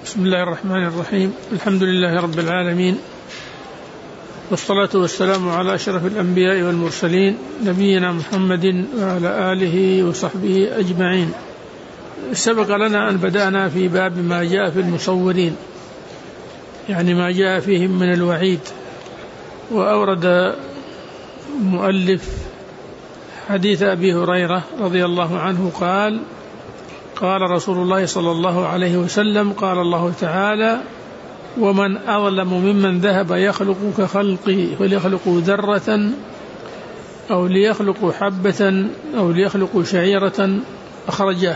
بسم الله الرحمن الرحيم. الحمد لله رب العالمين، والصلاة والسلام على أشرف الأنبياء والمرسلين نبينا محمد وعلى آله وصحبه أجمعين. سبق لنا أن بدأنا في باب ما جاء في المصورين، يعني ما جاء فيهم من الوعيد، وأورد المؤلف حديث أبي هريرة رضي الله عنه قال: قال رسول الله صلى الله عليه وسلم: قال الله تعالى: ومن أظلم ممن ذهب يخلق كخلقي فليخلق ذرة أو ليخلق حبة أو ليخلق شعيرة، أخرجاه،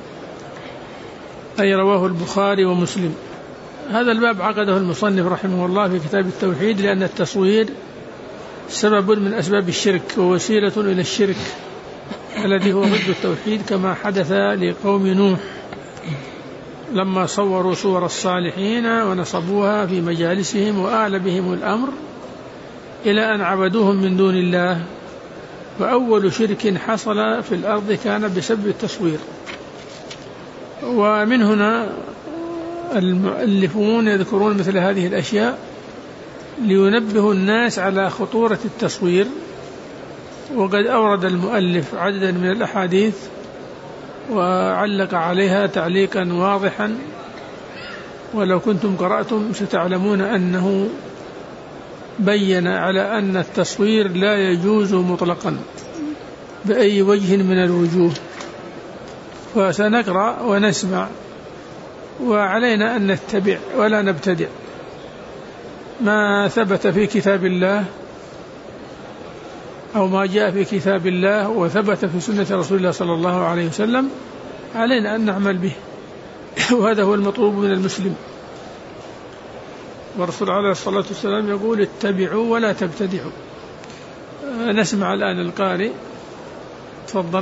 أي رواه البخاري ومسلم. هذا الباب عقده المصنف رحمه الله في كتاب التوحيد، لأن التصوير سبب من أسباب الشرك ووسيلة إلى الشرك الذي هو ضد التوحيد، كما حدث لقوم نوح لما صوروا صور الصالحين ونصبوها في مجالسهم وآل بهم الأمر إلى أن عبدوهم من دون الله. فأول شرك حصل في الأرض كان بسبب التصوير. ومن هنا المؤلفون يذكرون مثل هذه الأشياء لينبهوا الناس على خطورة التصوير. وقد أورد المؤلف عددا من الأحاديث وعلق عليها تعليقا واضحا، ولو كنتم قرأتم ستعلمون أنه بين على أن التصوير لا يجوز مطلقا بأي وجه من الوجوه. فسنقرأ ونسمع، وعلينا أن نتبع ولا نبتدع. ما ثبت في كتاب الله أو ما جاء في كتاب الله وثبت في سنة رسول الله صلى الله عليه وسلم علينا أن نعمل به، وهذا هو المطلوب من المسلم. والرسول عليه الصلاة والسلام يقول: اتبعوا ولا تبتدعوا. نسمع الآن القارئ، تفضل.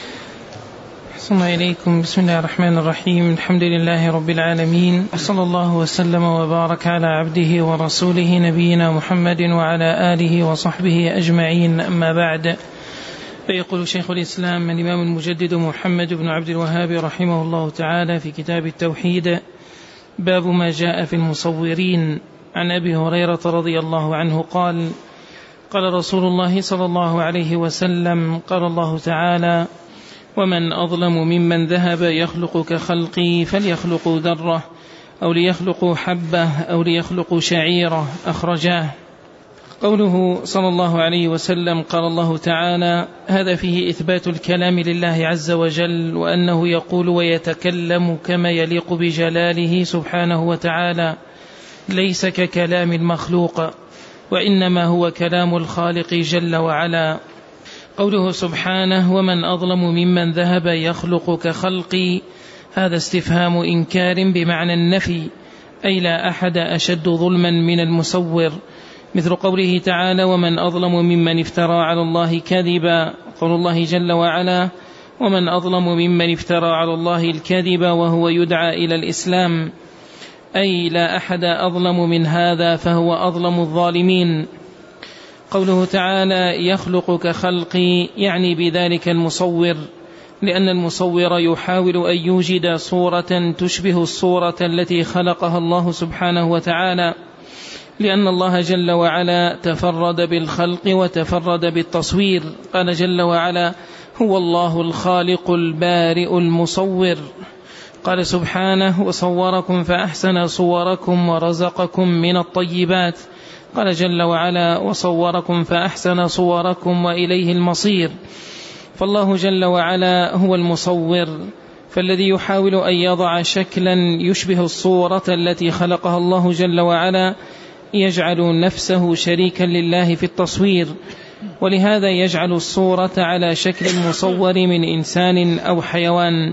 أحسن إليكم. بسم الله الرحمن الرحيم. الحمد لله رب العالمين، وصلى الله وسلم وبارك على عبده ورسوله نبينا محمد وعلى آله وصحبه أجمعين، أما بعد. فيقول شيخ الإسلام الإمام المجدد محمد بن عبد الوهاب رحمه الله تعالى في كتاب التوحيد: باب ما جاء في المصورين. عن أبي هريرة رضي الله عنه قال: قال رسول الله صلى الله عليه وسلم: قال الله تعالى: ومن أظلم ممن ذهب يخلق كخلقي فليخلق ذرة أو ليخلق حبة أو ليخلق شعيرة، أخرجاه. قوله صلى الله عليه وسلم قال الله تعالى، هذا فيه إثبات الكلام لله عز وجل، وأنه يقول ويتكلم كما يليق بجلاله سبحانه وتعالى، ليس ككلام المخلوق، وإنما هو كلام الخالق جل وعلا. قوله سبحانه: ومن أظلم ممن ذهب يخلق كخلقي، هذا استفهام إنكار بمعنى النفي، أي لا أحد أشد ظلما من المصور، مثل قوله تعالى: ومن أظلم ممن افترى على الله كذبا. قول الله جل وعلا: ومن أظلم ممن افترى على الله الكذب وهو يدعى إلى الإسلام، أي لا أحد أظلم من هذا، فهو أظلم الظالمين. قوله تعالى: يخلق كخلقي، يعني بذلك المصور، لأن المصور يحاول أن يوجد صورة تشبه الصورة التي خلقها الله سبحانه وتعالى، لأن الله جل وعلا تفرد بالخلق وتفرد بالتصوير. قال جل وعلا: هو الله الخالق البارئ المصور. قال سبحانه: وصوركم فأحسن صوركم ورزقكم من الطيبات. قال جل وعلا: وصوركم فأحسن صوركم وإليه المصير. فالله جل وعلا هو المصور، فالذي يحاول أن يضع شكلا يشبه الصورة التي خلقها الله جل وعلا يجعل نفسه شريكا لله في التصوير، ولهذا يجعل الصورة على شكل المصور من إنسان أو حيوان،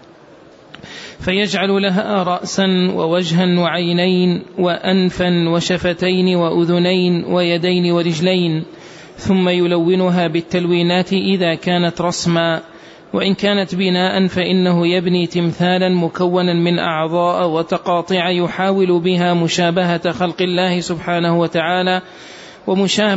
فيجعل لها رأسا ووجها وعينين وأنفا وشفتين وأذنين ويدين ورجلين، ثم يلونها بالتلوينات إذا كانت رسما، وإن كانت بناء فإنه يبني تمثالا مكونا من أعضاء وتقاطع يحاول بها مشابهة خلق الله سبحانه وتعالى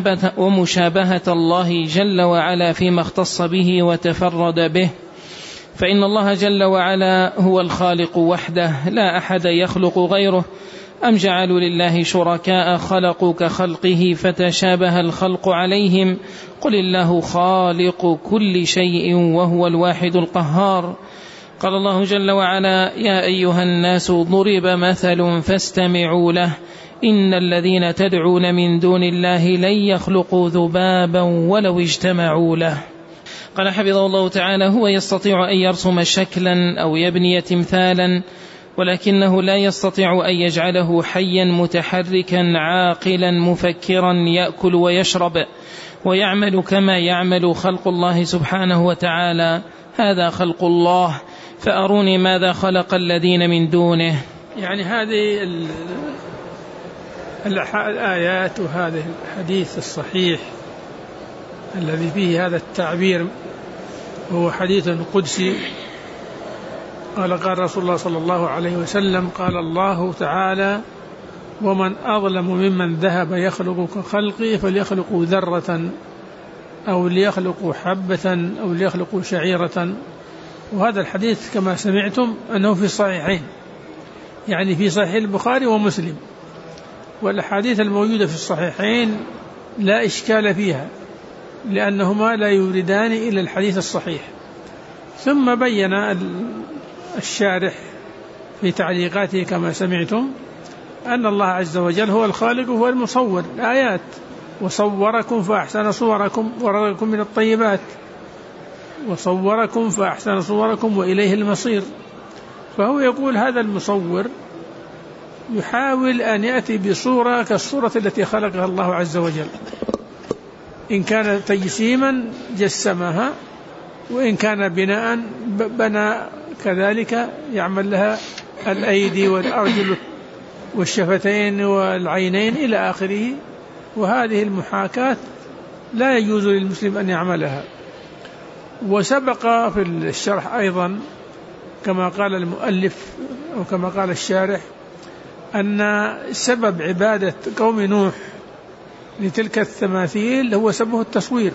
ومشابهة الله جل وعلا فيما اختص به وتفرد به. فإن الله جل وعلا هو الخالق وحده لا أحد يخلق غيره، أم جعلوا لله شركاء خلقوا كخلقه فتشابه الخلق عليهم، قل الله خالق كل شيء وهو الواحد القهار. قال الله جل وعلا: يا أيها الناس ضرب مثل فاستمعوا له إن الذين تدعون من دون الله لن يخلقوا ذبابا ولو اجتمعوا له. قال حفظه الله تعالى: هو يستطيع أن يرسم شكلا أو يبني تمثالا، ولكنه لا يستطيع أن يجعله حيا متحركا عاقلا مفكرا يأكل ويشرب ويعمل كما يعمل خلق الله سبحانه وتعالى. هذا خلق الله، فأروني ماذا خلق الذين من دونه. يعني هذه الآيات وهذا الحديث الصحيح الذي فيه هذا التعبير هو حديث قدسي. قال رسول الله صلى الله عليه وسلم: قال الله تعالى: ومن أظلم ممن ذهب يخلق كخلقي فليخلقوا ذرة أو ليخلقوا حبة أو ليخلقوا شعيرة. وهذا الحديث كما سمعتم أنه في الصحيحين، يعني في صحيح البخاري ومسلم، والأحاديث الموجودة في الصحيحين لا إشكال فيها لأنهما لا يوردان إلا الحديث الصحيح. ثم بين الشارح في تعليقاته كما سمعتم أن الله عز وجل هو الخالق وهو المصور الآيات، وصوركم فأحسن صوركم ورزقكم من الطيبات، وصوركم فأحسن صوركم وإليه المصير. فهو يقول هذا المصور يحاول أن يأتي بصورة كالصورة التي خلقها الله عز وجل، إن كان تجسيما جسمها، وإن كان بناء بنى كذلك، يعمل لها الأيدي والأرجل والشفتين والعينين إلى آخره. وهذه المحاكاة لا يجوز للمسلم أن يعملها. وسبق في الشرح أيضا كما قال المؤلف أو كما قال الشارح أن سبب عبادة قوم نوح لتلك التماثيل هو سببه التصوير،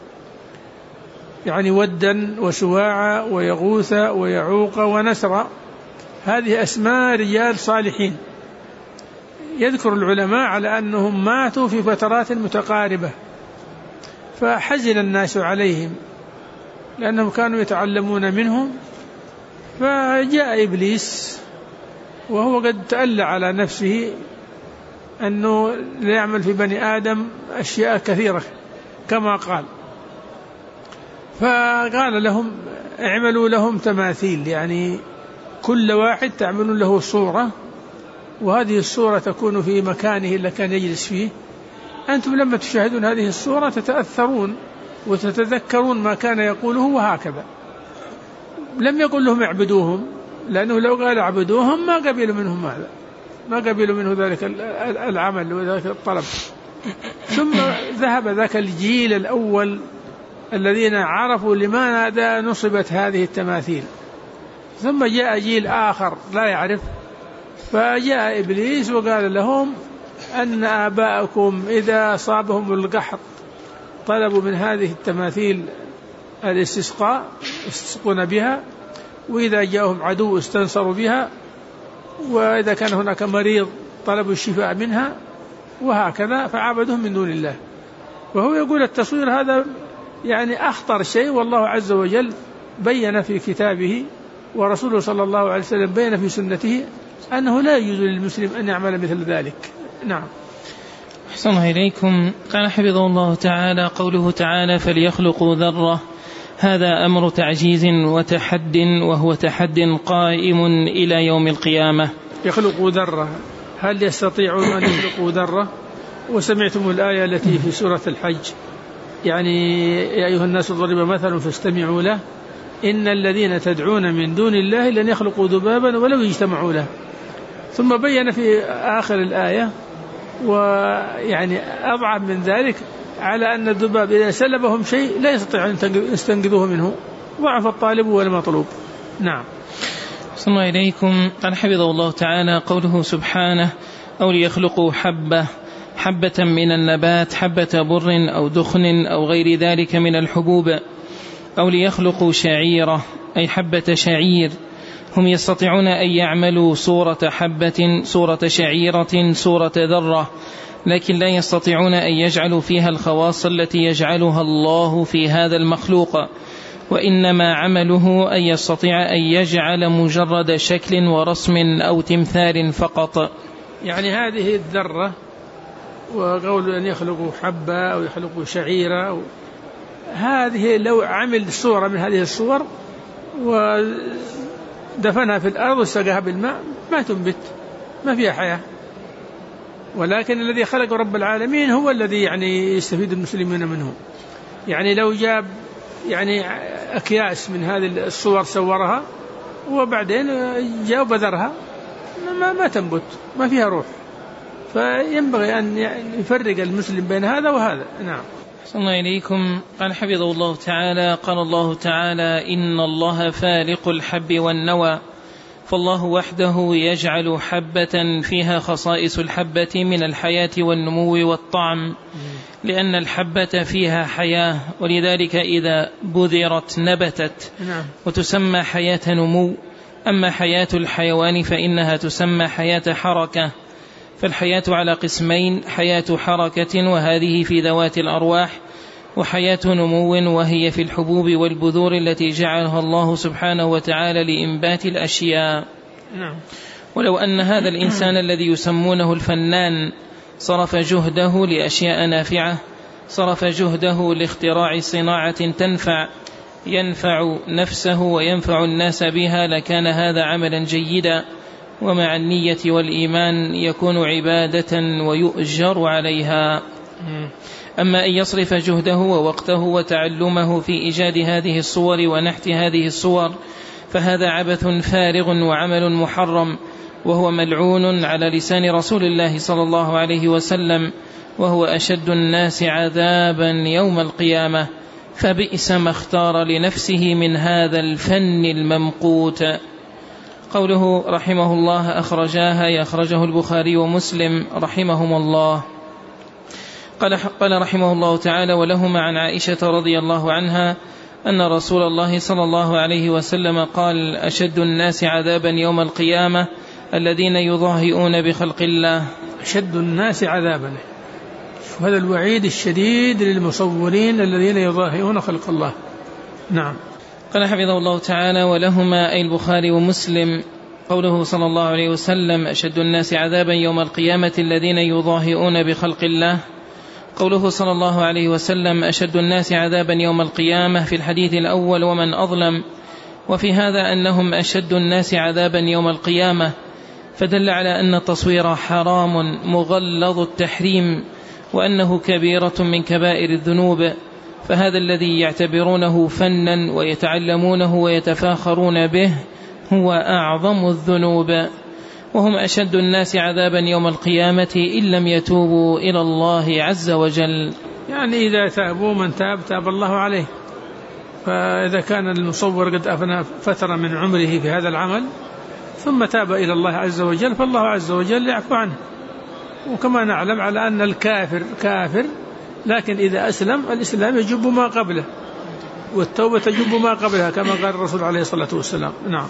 يعني ودا وسواعا ويغوث ويعوق ونسرا، هذه أسماء رجال صالحين. يذكر العلماء على أنهم ماتوا في فترات متقاربة، فحزن الناس عليهم لأنهم كانوا يتعلمون منهم. فجاء إبليس وهو قد تألى على نفسه أنه لا يعمل في بني آدم أشياء كثيرة كما قال، فقال لهم: اعملوا لهم تماثيل، يعني كل واحد تعملون له صورة، وهذه الصورة تكون في مكانه اللي كان يجلس فيه. أنتم لما تشاهدون هذه الصورة تتأثرون وتتذكرون ما كان يقوله، وهكذا. لم يقل لهم اعبدوهم، لأنه لو قال اعبدوهم ما قبلوا منهم هذا، ما قبلوا منه ذلك العمل وذلك الطلب. ثم ذهب ذاك الجيل الأول الذين عرفوا لماذا نصبت هذه التماثيل، ثم جاء جيل آخر لا يعرف، فجاء إبليس وقال لهم أن آباءكم إذا صابهم القحط طلبوا من هذه التماثيل الاستسقاء، يستسقون بها، وإذا جاءهم عدو استنصروا بها، وإذا كان هناك مريض طلبوا الشفاء منها، وهكذا فعبدهم من دون الله. وهو يقول التصوير هذا يعني أخطر شيء، والله عز وجل بين في كتابه، ورسوله صلى الله عليه وسلم بين في سنته أنه لا يجوز للمسلم أن يعمل مثل ذلك. نعم. أحسن إليكم. قال حفظه الله تعالى: قوله تعالى: فليخلقوا ذرة، هذا أمر تعجيز وتحد، وهو تحد قائم إلى يوم القيامة. يخلقوا ذرة، هل يستطيعون أن يخلقوا ذرة؟ وسمعتم الآية التي في سورة الحج، يعني يا أيها الناس ضرب مثل فاستمعوا له إن الذين تدعون من دون الله لن يخلقوا ذبابا ولو يجتمعوا له. ثم بين في آخر الآية ويعني أضعف من ذلك على أن الذباب إذا سلبهم شيء لا يستطيع أن يستنقذوه منه، ضعف الطالب والمطلوب. نعم. صلى الله إليكم. قال حفظه الله تعالى: قوله سبحانه: أو ليخلقوا حبة من النبات، حبة بر أو دخن أو غير ذلك من الحبوب، أو ليخلقوا شعيرة أي حبة شعير. هم يستطيعون أن يعملوا صورة حبة، صورة شعيرة، صورة ذرة، لكن لا يستطيعون أن يجعلوا فيها الخواص التي يجعلها الله في هذا المخلوق، وإنما عمله أن يستطيع أن يجعل مجرد شكل ورسم أو تمثال فقط. يعني هذه الذرة، وقول أن يخلقوا حبة أو يخلقوا شعيرة، هذه لو عمل صورة من هذه الصور ودفنها في الأرض وسقاها بالماء ما تنبت، ما فيها حياة. ولكن الذي خلق رب العالمين هو الذي يعني يستفيد المسلمين منه. يعني لو جاب يعني أكياس من هذه الصور صورها وبعدين جاء بذرها ما تنبت، ما فيها روح. فينبغي أن يفرق المسلم بين هذا وهذا. نعم. صلى إليكم. قال حفظه الله تعالى: قال الله تعالى: إن الله فالق الحب والنوى. فالله وحده يجعل حبة فيها خصائص الحبة من الحياة والنمو والطعم، لأن الحبة فيها حياة، ولذلك إذا بذرت نبتت وتسمى حياة نمو. أما حياة الحيوان فإنها تسمى حياة حركة. فالحياة على قسمين: حياة حركة وهذه في ذوات الأرواح، وحياة نمو وهي في الحبوب والبذور التي جعلها الله سبحانه وتعالى لإنبات الأشياء. ولو أن هذا الإنسان الذي يسمونه الفنان صرف جهده لأشياء نافعة، صرف جهده لاختراع صناعة ينفع نفسه وينفع الناس بها، لكان هذا عملا جيدا، ومع النية والإيمان يكون عبادة ويؤجر عليها. أما أن يصرف جهده ووقته وتعلمه في إيجاد هذه الصور ونحت هذه الصور فهذا عبث فارغ وعمل محرم، وهو ملعون على لسان رسول الله صلى الله عليه وسلم، وهو أشد الناس عذابا يوم القيامة. فبئس ما اختار لنفسه من هذا الفن الممقوت. قوله رحمه الله أخرجاها، يخرجه البخاري ومسلم رحمهم الله. قال رحمه الله تعالى: ولهما عن عائشة رضي الله عنها أن رسول الله صلى الله عليه وسلم قال: أشد الناس عذابا يوم القيامة الذين يضاهئون بخلق الله. أشد الناس عذابا، هذا الوعيد الشديد للمصورين الذين يضاهئون خلق الله. نعم. قال حفظه الله تعالى: ولهما أي البخاري ومسلم. قوله صلى الله عليه وسلم: أشد الناس عذابا يوم القيامة الذين يضاهئون بخلق الله. قوله صلى الله عليه وسلم: أشد الناس عذابا يوم القيامة في الحديث الأول: ومن أظلم. وفي هذا أنهم أشد الناس عذابا يوم القيامة، فدل على أن التصوير حرام مغلظ التحريم، وأنه كبيرة من كبائر الذنوب. فهذا الذي يعتبرونه فنا ويتعلمونه ويتفاخرون به هو أعظم الذنوب، وهم أشد الناس عذابا يوم القيامة إن لم يتوبوا إلى الله عز وجل. يعني إذا تابوا من تاب الله عليه. فإذا كان المصور قد أفنى فترة من عمره في هذا العمل ثم تاب إلى الله عز وجل فالله عز وجل يعفو عنه. وكما نعلم على أن الكافر كافر، لكن إذا أسلم الإسلام يجب ما قبله، والتوبة تجب ما قبلها، كما قال الرسول عليه الصلاة والسلام. نعم.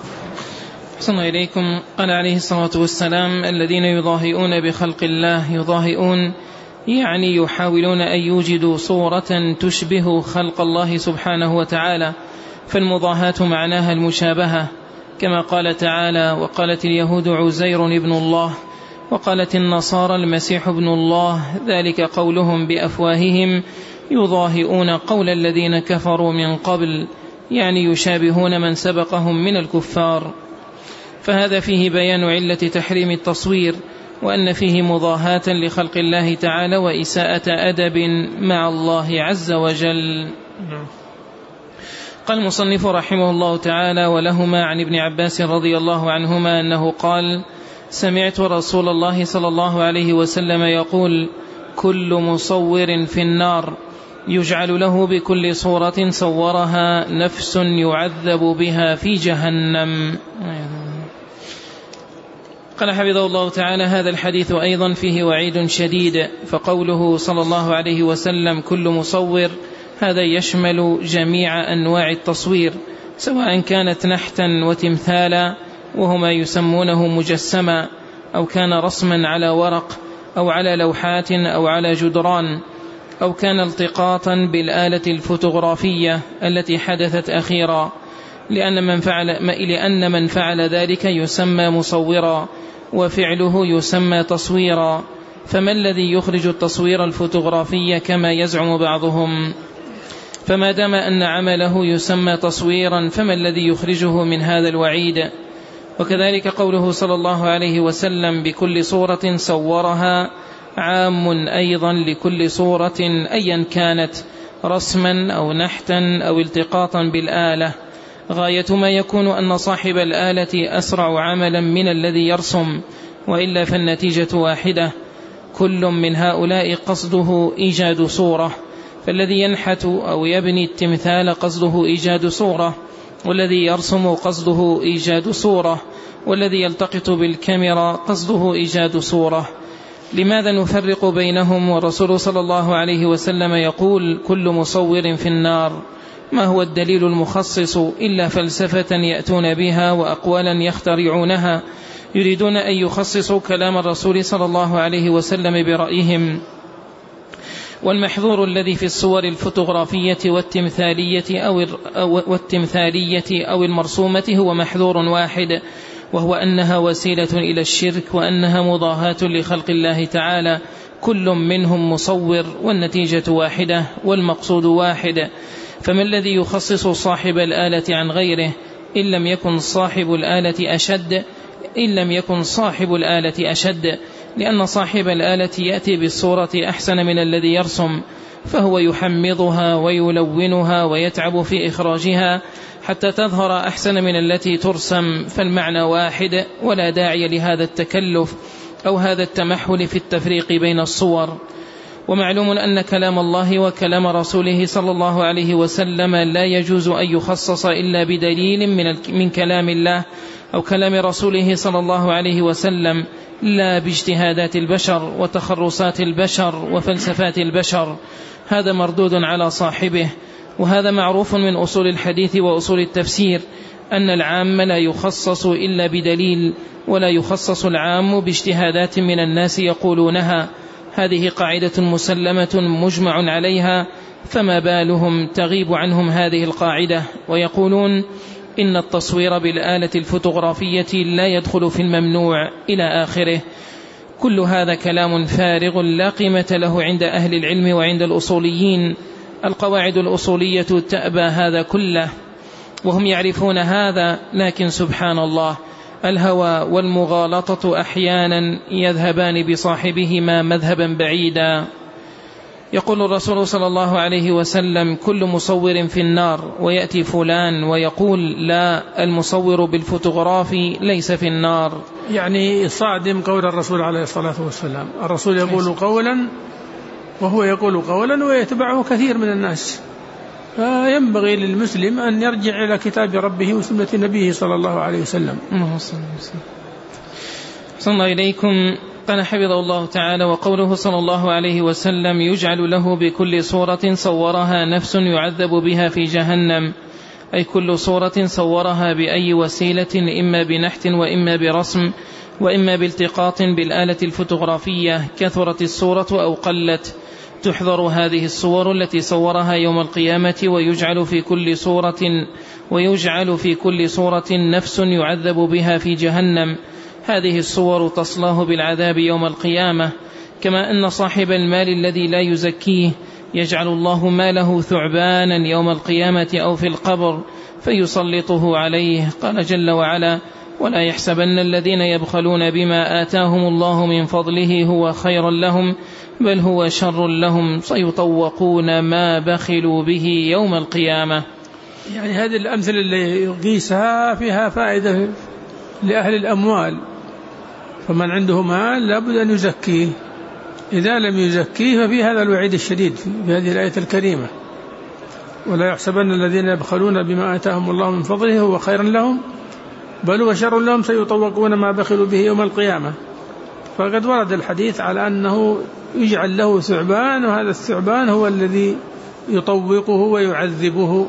صلى إليكم. قال عليه الصلاة والسلام: الذين يضاهئون بخلق الله، يضاهئون يعني يحاولون أن يوجدوا صورة تشبه خلق الله سبحانه وتعالى، فالمضاهاة معناها المشابهة، كما قال تعالى: وقالت اليهود عزير ابن الله، وقالت النصارى المسيح ابن الله، ذلك قولهم بأفواههم يضاهئون قول الذين كفروا من قبل، يعني يشابهون من سبقهم من الكفار. فهذا فيه بيان علة تحريم التصوير، وأن فيه مضاهاة لخلق الله تعالى وإساءة أدب مع الله عز وجل. قال المصنف رحمه الله تعالى: ولهما عن ابن عباس رضي الله عنهما أنه قال: سمعت رسول الله صلى الله عليه وسلم يقول: كل مصور في النار، يجعل له بكل صورة صورها نفس يعذب بها في جهنم. قال حفظه الله تعالى: هذا الحديث أيضا فيه وعيد شديد، فقوله صلى الله عليه وسلم كل مصور هذا يشمل جميع أنواع التصوير، سواء كانت نحتا وتمثالا وهما يسمونه مجسما، أو كان رسما على ورق أو على لوحات أو على جدران، أو كان التقاطا بالآلة الفوتوغرافية التي حدثت أخيرا، لأن من فعل ذلك يسمى مصورا، وفعله يسمى تصويرا. فما الذي يخرج التصوير الفوتوغرافي كما يزعم بعضهم؟ فما دام أن عمله يسمى تصويرا فما الذي يخرجه من هذا الوعيد؟ وكذلك قوله صلى الله عليه وسلم: بكل صورة صورها، عام أيضا لكل صورة أيا كانت، رسما أو نحتا أو التقاطا بالآلة. غاية ما يكون أن صاحب الآلة أسرع عملا من الذي يرسم، وإلا فالنتيجة واحدة: كل من هؤلاء قصده إيجاد صورة، فالذي ينحت أو يبني التمثال قصده إيجاد صورة، والذي يرسم قصده إيجاد صورة، والذي يلتقط بالكاميرا قصده إيجاد صورة. لماذا نفرق بينهم والرسول صلى الله عليه وسلم يقول: كل مصور في النار؟ ما هو الدليل المخصص إلا فلسفة يأتون بها وأقوالا يخترعونها، يريدون أن يخصصوا كلام الرسول صلى الله عليه وسلم برأيهم. والمحظور الذي في الصور الفوتوغرافية والتمثالية أو المرسومة هو محظور واحد، وهو أنها وسيلة إلى الشرك، وأنها مضاهاة لخلق الله تعالى. كل منهم مصور، والنتيجة واحدة والمقصود واحد. فما الذي يخصص صاحب الآلة عن غيره إن لم يكن صاحب الآلة أشد؟ لأن صاحب الآلة يأتي بالصورة أحسن من الذي يرسم، فهو يحمضها ويلونها ويتعب في إخراجها حتى تظهر أحسن من التي ترسم، فالمعنى واحد، ولا داعي لهذا التكلف أو هذا التمحل في التفريق بين الصور. ومعلوم أن كلام الله وكلام رسوله صلى الله عليه وسلم لا يجوز أن يخصص إلا بدليل من كلام الله أو كلام رسوله صلى الله عليه وسلم، لا باجتهادات البشر وتخرصات البشر وفلسفات البشر. هذا مردود على صاحبه. وهذا معروف من أصول الحديث وأصول التفسير، أن العام لا يخصص إلا بدليل، ولا يخصص العام باجتهادات من الناس يقولونها. هذه قاعدة مسلمة مجمع عليها، فما بالهم تغيب عنهم هذه القاعدة ويقولون إن التصوير بالآلة الفوتوغرافية لا يدخل في الممنوع إلى آخره. كل هذا كلام فارغ لا قيمة له عند أهل العلم وعند الأصوليين. القواعد الأصولية تأبى هذا كله، وهم يعرفون هذا، لكن سبحان الله، الهوى والمغالطة أحيانا يذهبان بصاحبهما مذهبا بعيدا. يقول الرسول صلى الله عليه وسلم: كل مصور في النار، ويأتي فلان ويقول: لا، المصور بالفوتوغرافي ليس في النار. يعني صادم قول الرسول عليه الصلاة والسلام. الرسول يقول قولا وهو يقول قولا ويتبعه كثير من الناس، فينبغي للمسلم أن يرجع إلى كتاب ربه وسنة نبيه صلى الله عليه وسلم. صلى الله إليكم. قال حفظه الله تعالى: وقوله صلى الله عليه وسلم: يجعل له بكل صورة صورها نفس يعذب بها في جهنم، أي كل صورة صورها بأي وسيلة، إما بنحت وإما برسم وإما بالتقاط بالآلة الفوتوغرافية، كثرت الصورة أو قلت، تحضر هذه الصور التي صورها يوم القيامة، ويجعل في كل صورة نفس يعذب بها في جهنم. هذه الصور تصلاه بالعذاب يوم القيامة. كما أن صاحب المال الذي لا يزكيه يجعل الله ماله ثعبانا يوم القيامة أو في القبر فيسلطه عليه. قال جل وعلا: ولا يحسبن الذين يبخلون بما آتاهم الله من فضله هو خيرا لهم بل هو شر لهم سيطوقون ما بخلوا به يوم القيامة. يعني هذه الأمثلة اللي يقيسها فيها فائدة لأهل الأموال، فمن عنده مال لابد أن يزكيه، إذا لم يزكيه ففي هذا الوعيد الشديد في هذه الآية الكريمة: ولا يحسبن الذين يبخلون بما آتاهم الله من فضله هو خيرا لهم بل هو شر لهم سيطوقون ما بخلوا به يوم القيامة. فقد ورد الحديث على أنه يجعل له ثعبان، وهذا الثعبان هو الذي يطوقه ويعذبه،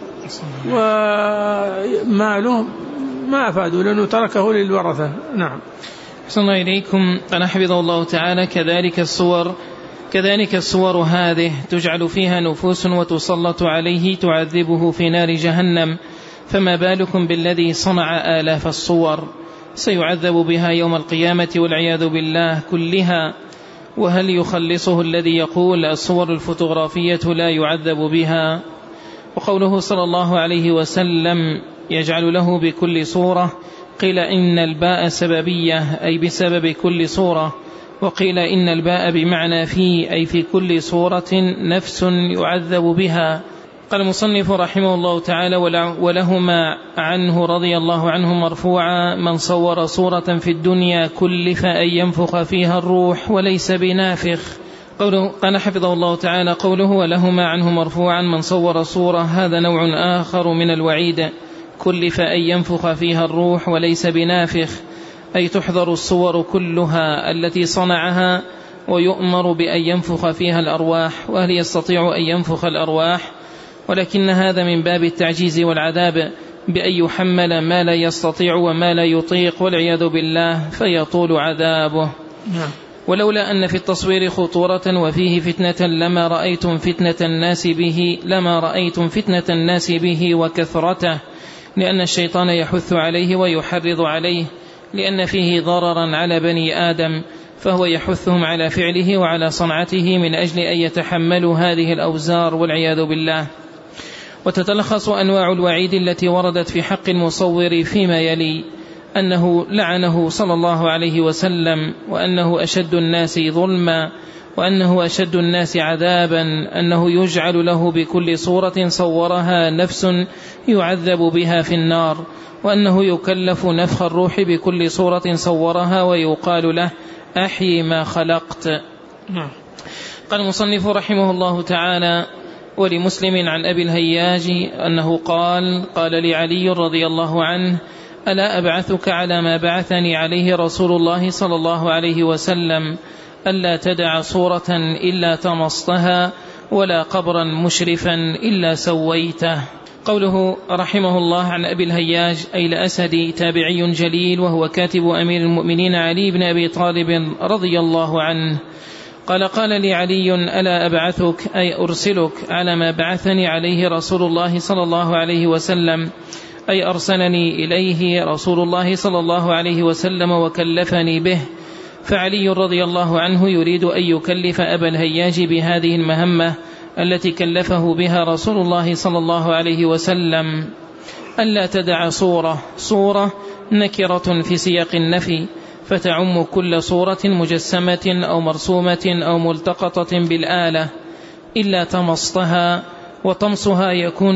وماله ما أفاده لأنه تركه للورثة. نعم. أحسن إليكم. أنا حفظه الله تعالى كذلك الصور هذه تجعل فيها نفوس وتسلط عليه تعذبه في نار جهنم، فما بالكم بالذي صنع آلاف الصور سيعذب بها يوم القيامة والعياذ بالله كلها. وهل يخلصه الذي يقول الصور الفوتوغرافية لا يعذب بها؟ وقوله صلى الله عليه وسلم يجعل له بكل صورة، قيل إن الباء سببية أي بسبب كل صورة، وقيل إن الباء بمعنى في أي في كل صورة نفس يعذب بها. قال المصنف رحمه الله تعالى: ولهما عنه رضي الله عنه مرفوعا: من صور صورة في الدنيا كلف أن ينفخ فيها الروح وليس بنافخ. قال حفظه الله تعالى: قوله ولهما عنه مرفوعا من صور صورة، هذا نوع آخر من الوعيد، كلف أن ينفخ فيها الروح وليس بنافخ، أي تحضر الصور كلها التي صنعها ويؤمر بأن ينفخ فيها الأرواح. وهل يستطيع أن ينفخ الأرواح؟ ولكن هذا من باب التعجيز والعذاب، بأن يحمل ما لا يستطيع وما لا يطيق والعياذ بالله فيطول عذابه. ولولا أن في التصوير خطورة وفيه فتنة لما رأيتم فتنة الناس به وكثرته، لأن الشيطان يحث عليه ويحرض عليه، لأن فيه ضررا على بني آدم، فهو يحثهم على فعله وعلى صنعته من أجل أن يتحملوا هذه الأوزار والعياذ بالله. وتتلخص أنواع الوعيد التي وردت في حق المصور فيما يلي: أنه لعنه صلى الله عليه وسلم، وأنه أشد الناس ظلما، وأنه أشد الناس عذابا، أنه يجعل له بكل صورة صورها نفس يعذب بها في النار، وأنه يكلف نفخ الروح بكل صورة صورها ويقال له أحيي ما خلقت. قال المصنف رحمه الله تعالى: ولمسلم عن أبي الهياج أنه قال لي علي رضي الله عنه: ألا أبعثك على ما بعثني عليه رسول الله صلى الله عليه وسلم، ألا تدع صورة إلا طمستها، ولا قبرا مشرفا إلا سويته. قوله رحمه الله عن أبي الهياج أي الأسدي، تابعي جليل، وهو كاتب أمير المؤمنين علي بن أبي طالب رضي الله عنه. قال لي علي: ألا أبعثك أي أرسلك على ما بعثني عليه رسول الله صلى الله عليه وسلم، أي أرسلني إليه رسول الله صلى الله عليه وسلم وكلفني به. فعلي رضي الله عنه يريد أن يكلف أبا الهياج بهذه المهمة التي كلفه بها رسول الله صلى الله عليه وسلم: ألا تدع صورة نكرة في سياق النفي، فتعم كل صورة مجسمة أو مرسومة أو ملتقطة بالآلة، إلا طمستها، وطمسها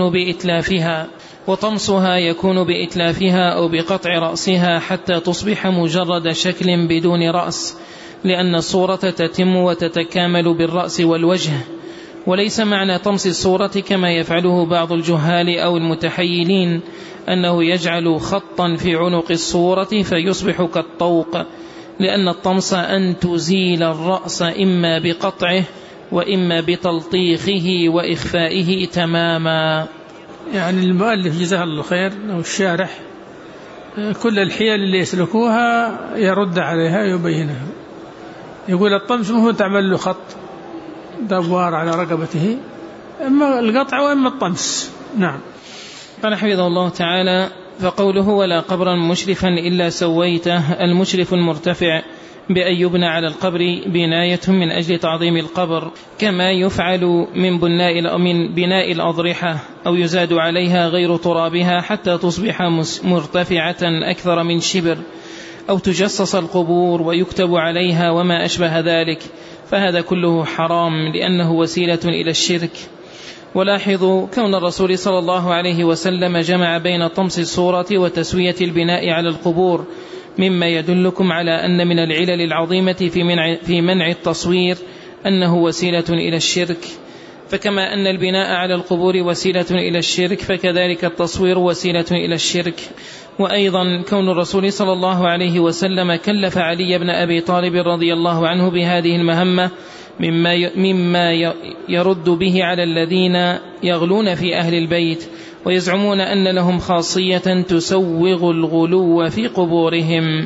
يكون بإتلافها أو بقطع رأسها حتى تصبح مجرد شكل بدون رأس، لأن الصورة تتم وتتكامل بالرأس والوجه. وليس معنى طمس الصورة كما يفعله بعض الجهال أو المتحيلين أنه يجعل خطا في عنق الصورة فيصبح كالطوق، لأن الطمس أن تزيل الرأس إما بقطعه وإما بتلطيخه وإخفائه تماما. يعني المؤلف جزاه الله خير أو الشارح كل الحيل اللي يسلكوها يرد عليها يبينها. يقول الطمس هو تعمل له خط دوار على رقبته، إما القطع وإما الطمس. نعم. قال حفظه الله تعالى: فقوله ولا قبرا مشرفا إلا سويته، المشرف المرتفع بأن يبنى على القبر بناية من أجل تعظيم القبر، كما يفعل من بناء الأضرحة، أو يزاد عليها غير ترابها حتى تصبح مرتفعة أكثر من شبر، أو تجصص القبور ويكتب عليها وما أشبه ذلك، فهذا كله حرام لأنه وسيلة إلى الشرك. ولاحظوا كون الرسول صلى الله عليه وسلم جمع بين طمس الصورة وتسوية البناء على القبور، مما يدلكم على أن من العلل العظيمة في منع التصوير أنه وسيلة إلى الشرك. فكما أن البناء على القبور وسيلة إلى الشرك، فكذلك التصوير وسيلة إلى الشرك. وأيضا كون الرسول صلى الله عليه وسلم كلف علي بن أبي طالب رضي الله عنه بهذه المهمة مما يرد به على الذين يغلون في أهل البيت ويزعمون أن لهم خاصية تسوغ الغلو في قبورهم.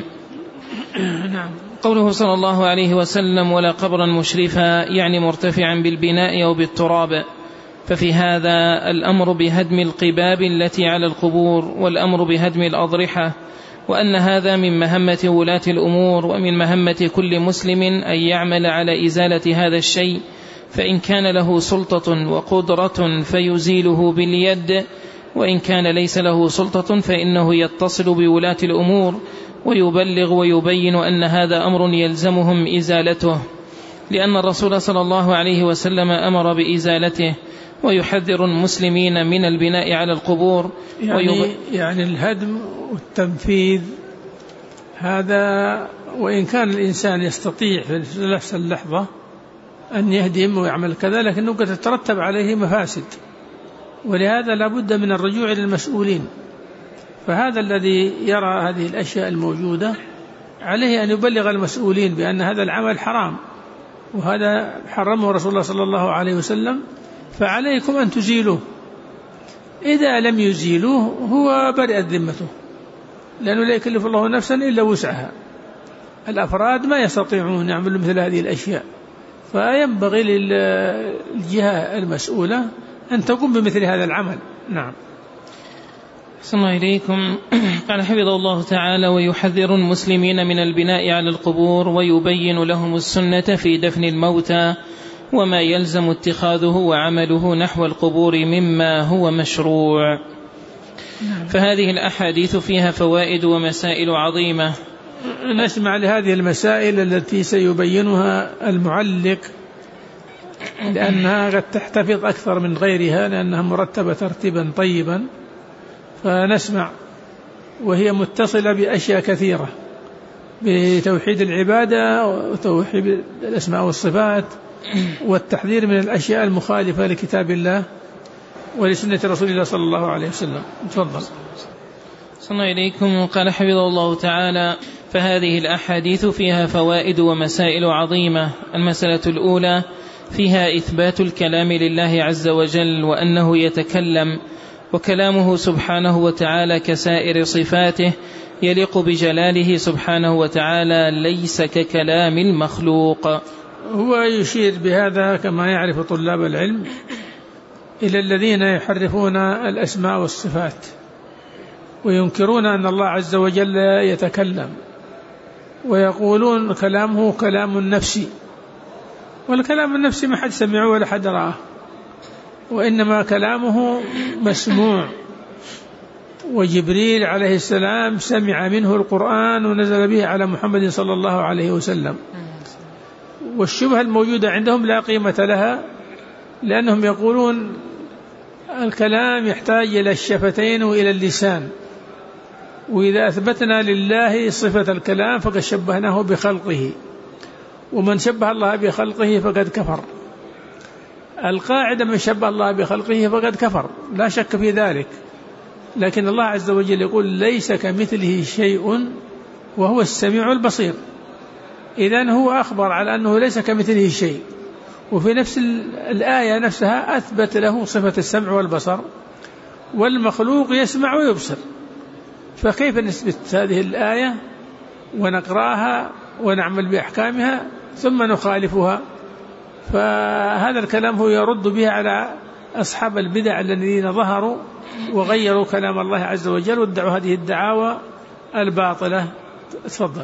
قوله صلى الله عليه وسلم ولا قبرا مشرفا يعني مرتفعا بالبناء أو بالتراب، ففي هذا الأمر بهدم القباب التي على القبور والأمر بهدم الأضرحة، وأن هذا من مهمة ولاة الأمور ومن مهمة كل مسلم أن يعمل على إزالة هذا الشيء، فإن كان له سلطة وقدرة فيزيله باليد، وإن كان ليس له سلطة فإنه يتصل بولاة الأمور ويبلغ ويبين أن هذا أمر يلزمهم إزالته، لأن الرسول صلى الله عليه وسلم أمر بإزالته ويحذر المسلمين من البناء على القبور. يعني الهدم والتنفيذ هذا، وإن كان الإنسان يستطيع في نفس اللحظة أن يهدم ويعمل كذا، لكنه قد تترتب عليه مفاسد، ولهذا لا بد من الرجوع إلى المسؤولين. فهذا الذي يرى هذه الأشياء الموجودة عليه أن يبلغ المسؤولين بأن هذا العمل حرام، وهذا حرمه رسول الله صلى الله عليه وسلم، فعليكم أن تزيلوه. إذا لم يزيلوه هو برئت ذمته، لأنه لا يكلف الله نفسا إلا وسعها. الأفراد ما يستطيعون يعملوا مثل هذه الأشياء، فينبغي للجهة المسؤولة أن تقوم بمثل هذا العمل. نعم. صلى الله إليكم. قال حفظه الله تعالى ويحذر المسلمين من البناء على القبور ويبين لهم السنة في دفن الموتى وما يلزم اتخاذه وعمله نحو القبور مما هو مشروع. فهذه الأحاديث فيها فوائد ومسائل عظيمة. نسمع لهذه المسائل التي سيبينها المعلق، لأنها قد تحتفظ أكثر من غيرها لأنها مرتبة ترتيبا طيبا، فنسمع. وهي متصلة بأشياء كثيرة، بتوحيد العبادة وتوحيد الأسماء والصفات والتحذير من الأشياء المخالفة لكتاب الله ولسنة رسول الله صلى الله عليه وسلم. تفضل. صلى الله إليكم. قال حفظه الله تعالى فهذه الأحاديث فيها فوائد ومسائل عظيمة. المسألة الأولى فيها إثبات الكلام لله عز وجل وأنه يتكلم، وكلامه سبحانه وتعالى كسائر صفاته يليق بجلاله سبحانه وتعالى ليس ككلام المخلوق. هو يشير بهذا كما يعرف طلاب العلم إلى الذين يحرفون الأسماء والصفات وينكرون أن الله عز وجل يتكلم، ويقولون كلامه كلام نفسي، والكلام النفسي ما حد سمعه ولا حد رآه، وإنما كلامه مسموع، وجبريل عليه السلام سمع منه القرآن ونزل به على محمد صلى الله عليه وسلم. والشبهة الموجودة عندهم لا قيمة لها، لأنهم يقولون الكلام يحتاج إلى الشفتين وإلى اللسان، وإذا أثبتنا لله صفة الكلام فقد شبهناه بخلقه، ومن شبه الله بخلقه فقد كفر. القاعدة من شبه الله بخلقه فقد كفر، لا شك في ذلك. لكن الله عز وجل يقول ليس كمثله شيء وهو السميع البصير، إذن هو أخبر على أنه ليس كمثله شيء، وفي نفس الآية نفسها أثبت له صفة السمع والبصر، والمخلوق يسمع ويبصر. فكيف نثبت هذه الآية ونقرأها ونعمل بأحكامها ثم نخالفها؟ فهذا الكلام هو يرد به على أصحاب البدع الذين ظهروا وغيروا كلام الله عز وجل وادعوا هذه الدعاوى الباطلة. تفضل.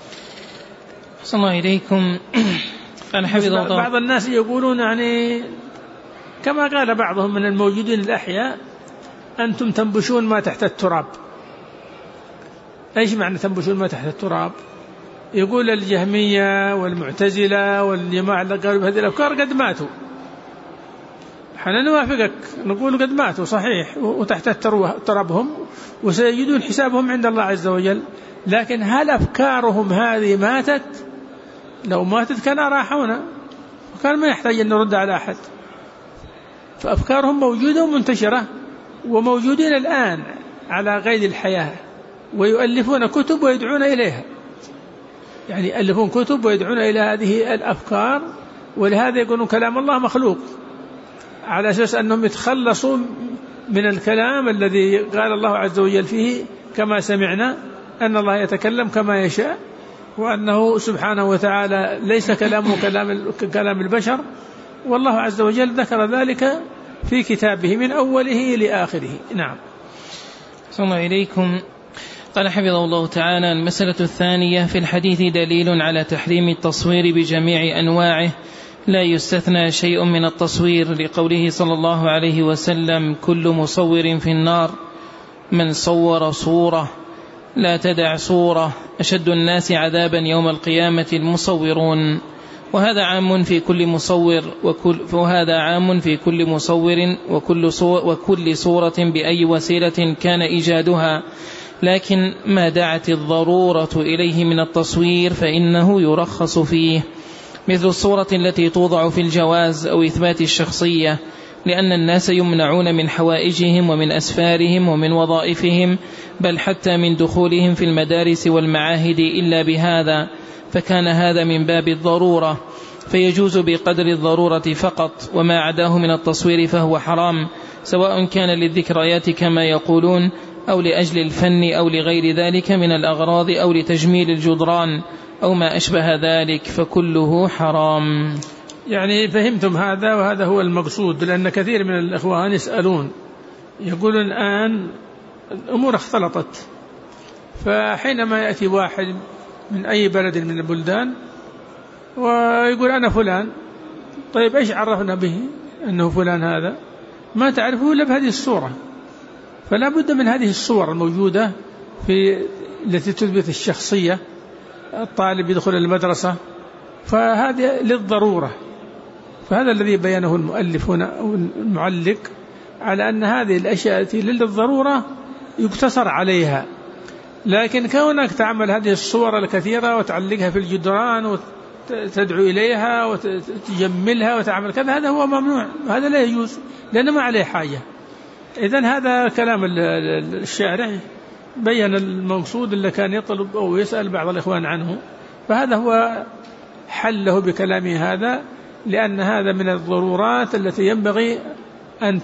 صلى الله إليكم. بعض الناس يقولون يعني كما قال بعضهم من الموجودين الأحياء أنتم تنبشون ما تحت التراب. إيش معنى تنبشون ما تحت التراب؟ يقول الجهمية والمعتزلة والجماعة اللي قالوا بهذه الأفكار قد ماتوا، حنا نوافقك نقول قد ماتوا صحيح وتحت ترابهم وسيجدون حسابهم عند الله عز وجل، لكن هل أفكارهم هذه ماتت؟ لو ماتت كان راحونا وكان ما يحتاج أن نرد على أحد. فأفكارهم موجودة ومنتشرة وموجودين الآن على قيد الحياة، ويؤلفون كتب ويدعون إليها، يعني يؤلفون كتب ويدعون إلى هذه الأفكار ولهذا يقولون كلام الله مخلوق، على أساس أنهم يتخلصوا من الكلام الذي قال الله عز وجل فيه كما سمعنا أن الله يتكلم كما يشاء، وأنه سبحانه وتعالى ليس كلامه كلام البشر، والله عز وجل ذكر ذلك في كتابه من أوله لآخره. نعم. صلى الله إليكم. قال حفظه الله تعالى: المسألة الثانية: في الحديث دليل على تحريم التصوير بجميع أنواعه لا يستثنى شيء من التصوير، لقوله صلى الله عليه وسلم: كل مصور في النار، من صور صورة لا تدع صورة، أشد الناس عذابا يوم القيامة المصورون. وهذا عام في كل مصور وكل صورة بأي وسيلة كان إيجادها، لكن ما دعت الضرورة إليه من التصوير فإنه يرخص فيه، مثل الصورة التي توضع في الجواز أو إثبات الشخصية، لأن الناس يمنعون من حوائجهم ومن أسفارهم ومن وظائفهم، بل حتى من دخولهم في المدارس والمعاهد إلا بهذا، فكان هذا من باب الضرورة، فيجوز بقدر الضرورة فقط، وما عداه من التصوير فهو حرام، سواء كان للذكريات كما يقولون أو لأجل الفن أو لغير ذلك من الأغراض أو لتجميل الجدران أو ما أشبه ذلك، فكله حرام. يعني فهمتم هذا، وهذا هو المقصود، لأن كثير من الإخوان يسألون يقولون الآن الأمور اختلطت، فحينما يأتي واحد من أي بلد من البلدان ويقول أنا فلان، طيب إيش عرفنا به أنه فلان؟ هذا ما تعرفه إلا بهذه الصورة، فلا بد من هذه الصور الموجودة التي تثبت الشخصية. الطالب يدخل المدرسة فهذا للضرورة، فهذا الذي بيانه المؤلف هنا أو المعلق، على أن هذه الأشياء التي للضرورة يقتصر عليها، لكن كونك تعمل هذه الصور الكثيرة وتعلقها في الجدران وتدعو إليها وتجملها وتعمل كذا، هذا هو ممنوع، هذا لا يجوز لأنه ما عليه حاجة. إذن هذا كلام الشارع بيّن المقصود اللي كان يطلب أو يسأل بعض الإخوان عنه، فهذا هو حله بكلامه هذا، لأن هذا من الضرورات التي ينبغي أن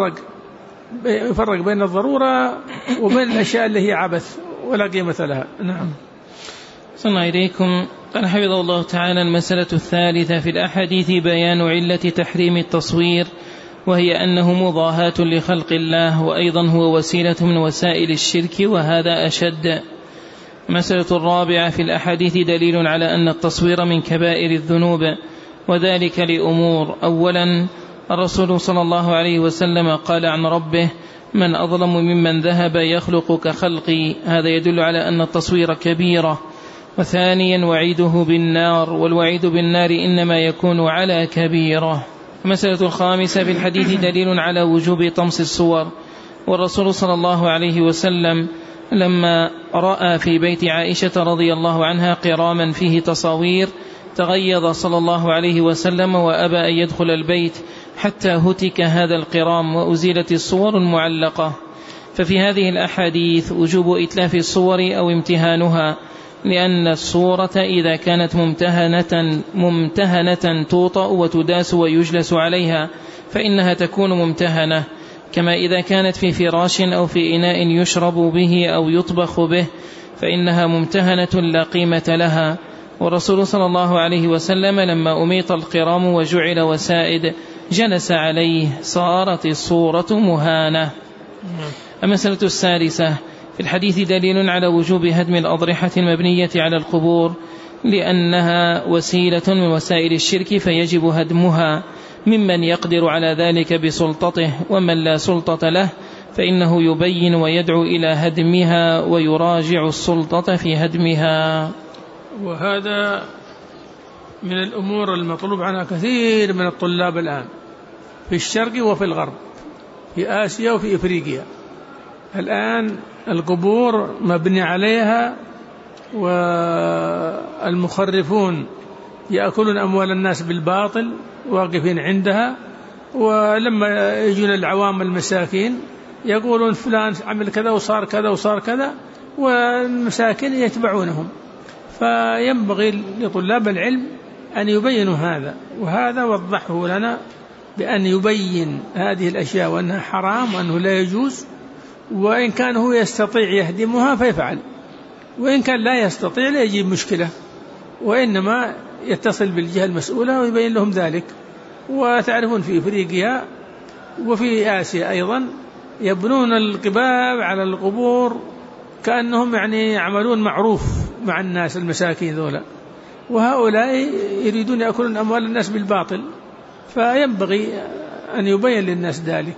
يفرق بين الضرورة وبين الأشياء اللي هي عبث ولا قيمة لها. نعم. صلى الله إليكم. قال حفظه الله تعالى: المسألة الثالثة: في الأحاديث بيان علة تحريم التصوير، وهي أنه مضاهاة لخلق الله، وأيضا هو وسيلة من وسائل الشرك، وهذا أشد. المسألة الرابعة: في الأحاديث دليل على أن التصوير من كبائر الذنوب، وذلك لأمور: أولا، الرسول صلى الله عليه وسلم قال عن ربه: من أظلم ممن ذهب يخلق كخلقي، هذا يدل على أن التصوير كبيرة. وثانيا، وعيده بالنار، والوعيد بالنار إنما يكون على كبيرة. المسألة الخامسة: في الحديث دليل على وجوب طمس الصور، والرسول صلى الله عليه وسلم لما رأى في بيت عائشة رضي الله عنها قراما فيه تصاوير تغيظ صلى الله عليه وسلم وأبى أن يدخل البيت حتى هتك هذا القرام وأزيلت الصور المعلقة. ففي هذه الأحاديث وجوب إتلاف الصور أو امتهانها، لأن الصورة إذا كانت ممتهنة توطأ وتداس ويجلس عليها فإنها تكون ممتهنة، كما إذا كانت في فراش أو في إناء يشرب به أو يطبخ به فإنها ممتهنة لا قيمة لها. والرسول صلى الله عليه وسلم لما أميط القرام وجعل وسائد جلس عليه، صارت الصورة مهانة. المسألة السادسة: في الحديث دليل على وجوب هدم الأضرحة المبنية على القبور، لأنها وسيلة من وسائل الشرك فيجب هدمها ممن يقدر على ذلك بسلطته، ومن لا سلطة له فإنه يبين ويدعو إلى هدمها ويراجع السلطة في هدمها. وهذا من الأمور المطلوب عنها كثير من الطلاب الآن في الشرق وفي الغرب، في آسيا وفي إفريقيا. الآن القبور مبني عليها، والمخرفون يأكلون أموال الناس بالباطل واقفين عندها، ولما يجون العوام المساكين يقولون فلان عمل كذا وصار كذا وصار كذا، والمساكين يتبعونهم. فينبغي لطلاب العلم أن يبينوا هذا، وهذا وضحه لنا بأن يبين هذه الأشياء وأنها حرام وأنه لا يجوز، وإن كان هو يستطيع يهدمها فيفعل، وإن كان لا يستطيع لا يجيب مشكلة، وإنما يتصل بالجهة المسؤولة ويبين لهم ذلك. وتعرفون في إفريقيا وفي آسيا أيضا يبنون القباب على القبور كأنهم يعملون معروف مع الناس المساكين ذولا، وهؤلاء يريدون يأكلون أموال الناس بالباطل، فينبغي أن يبين للناس ذلك.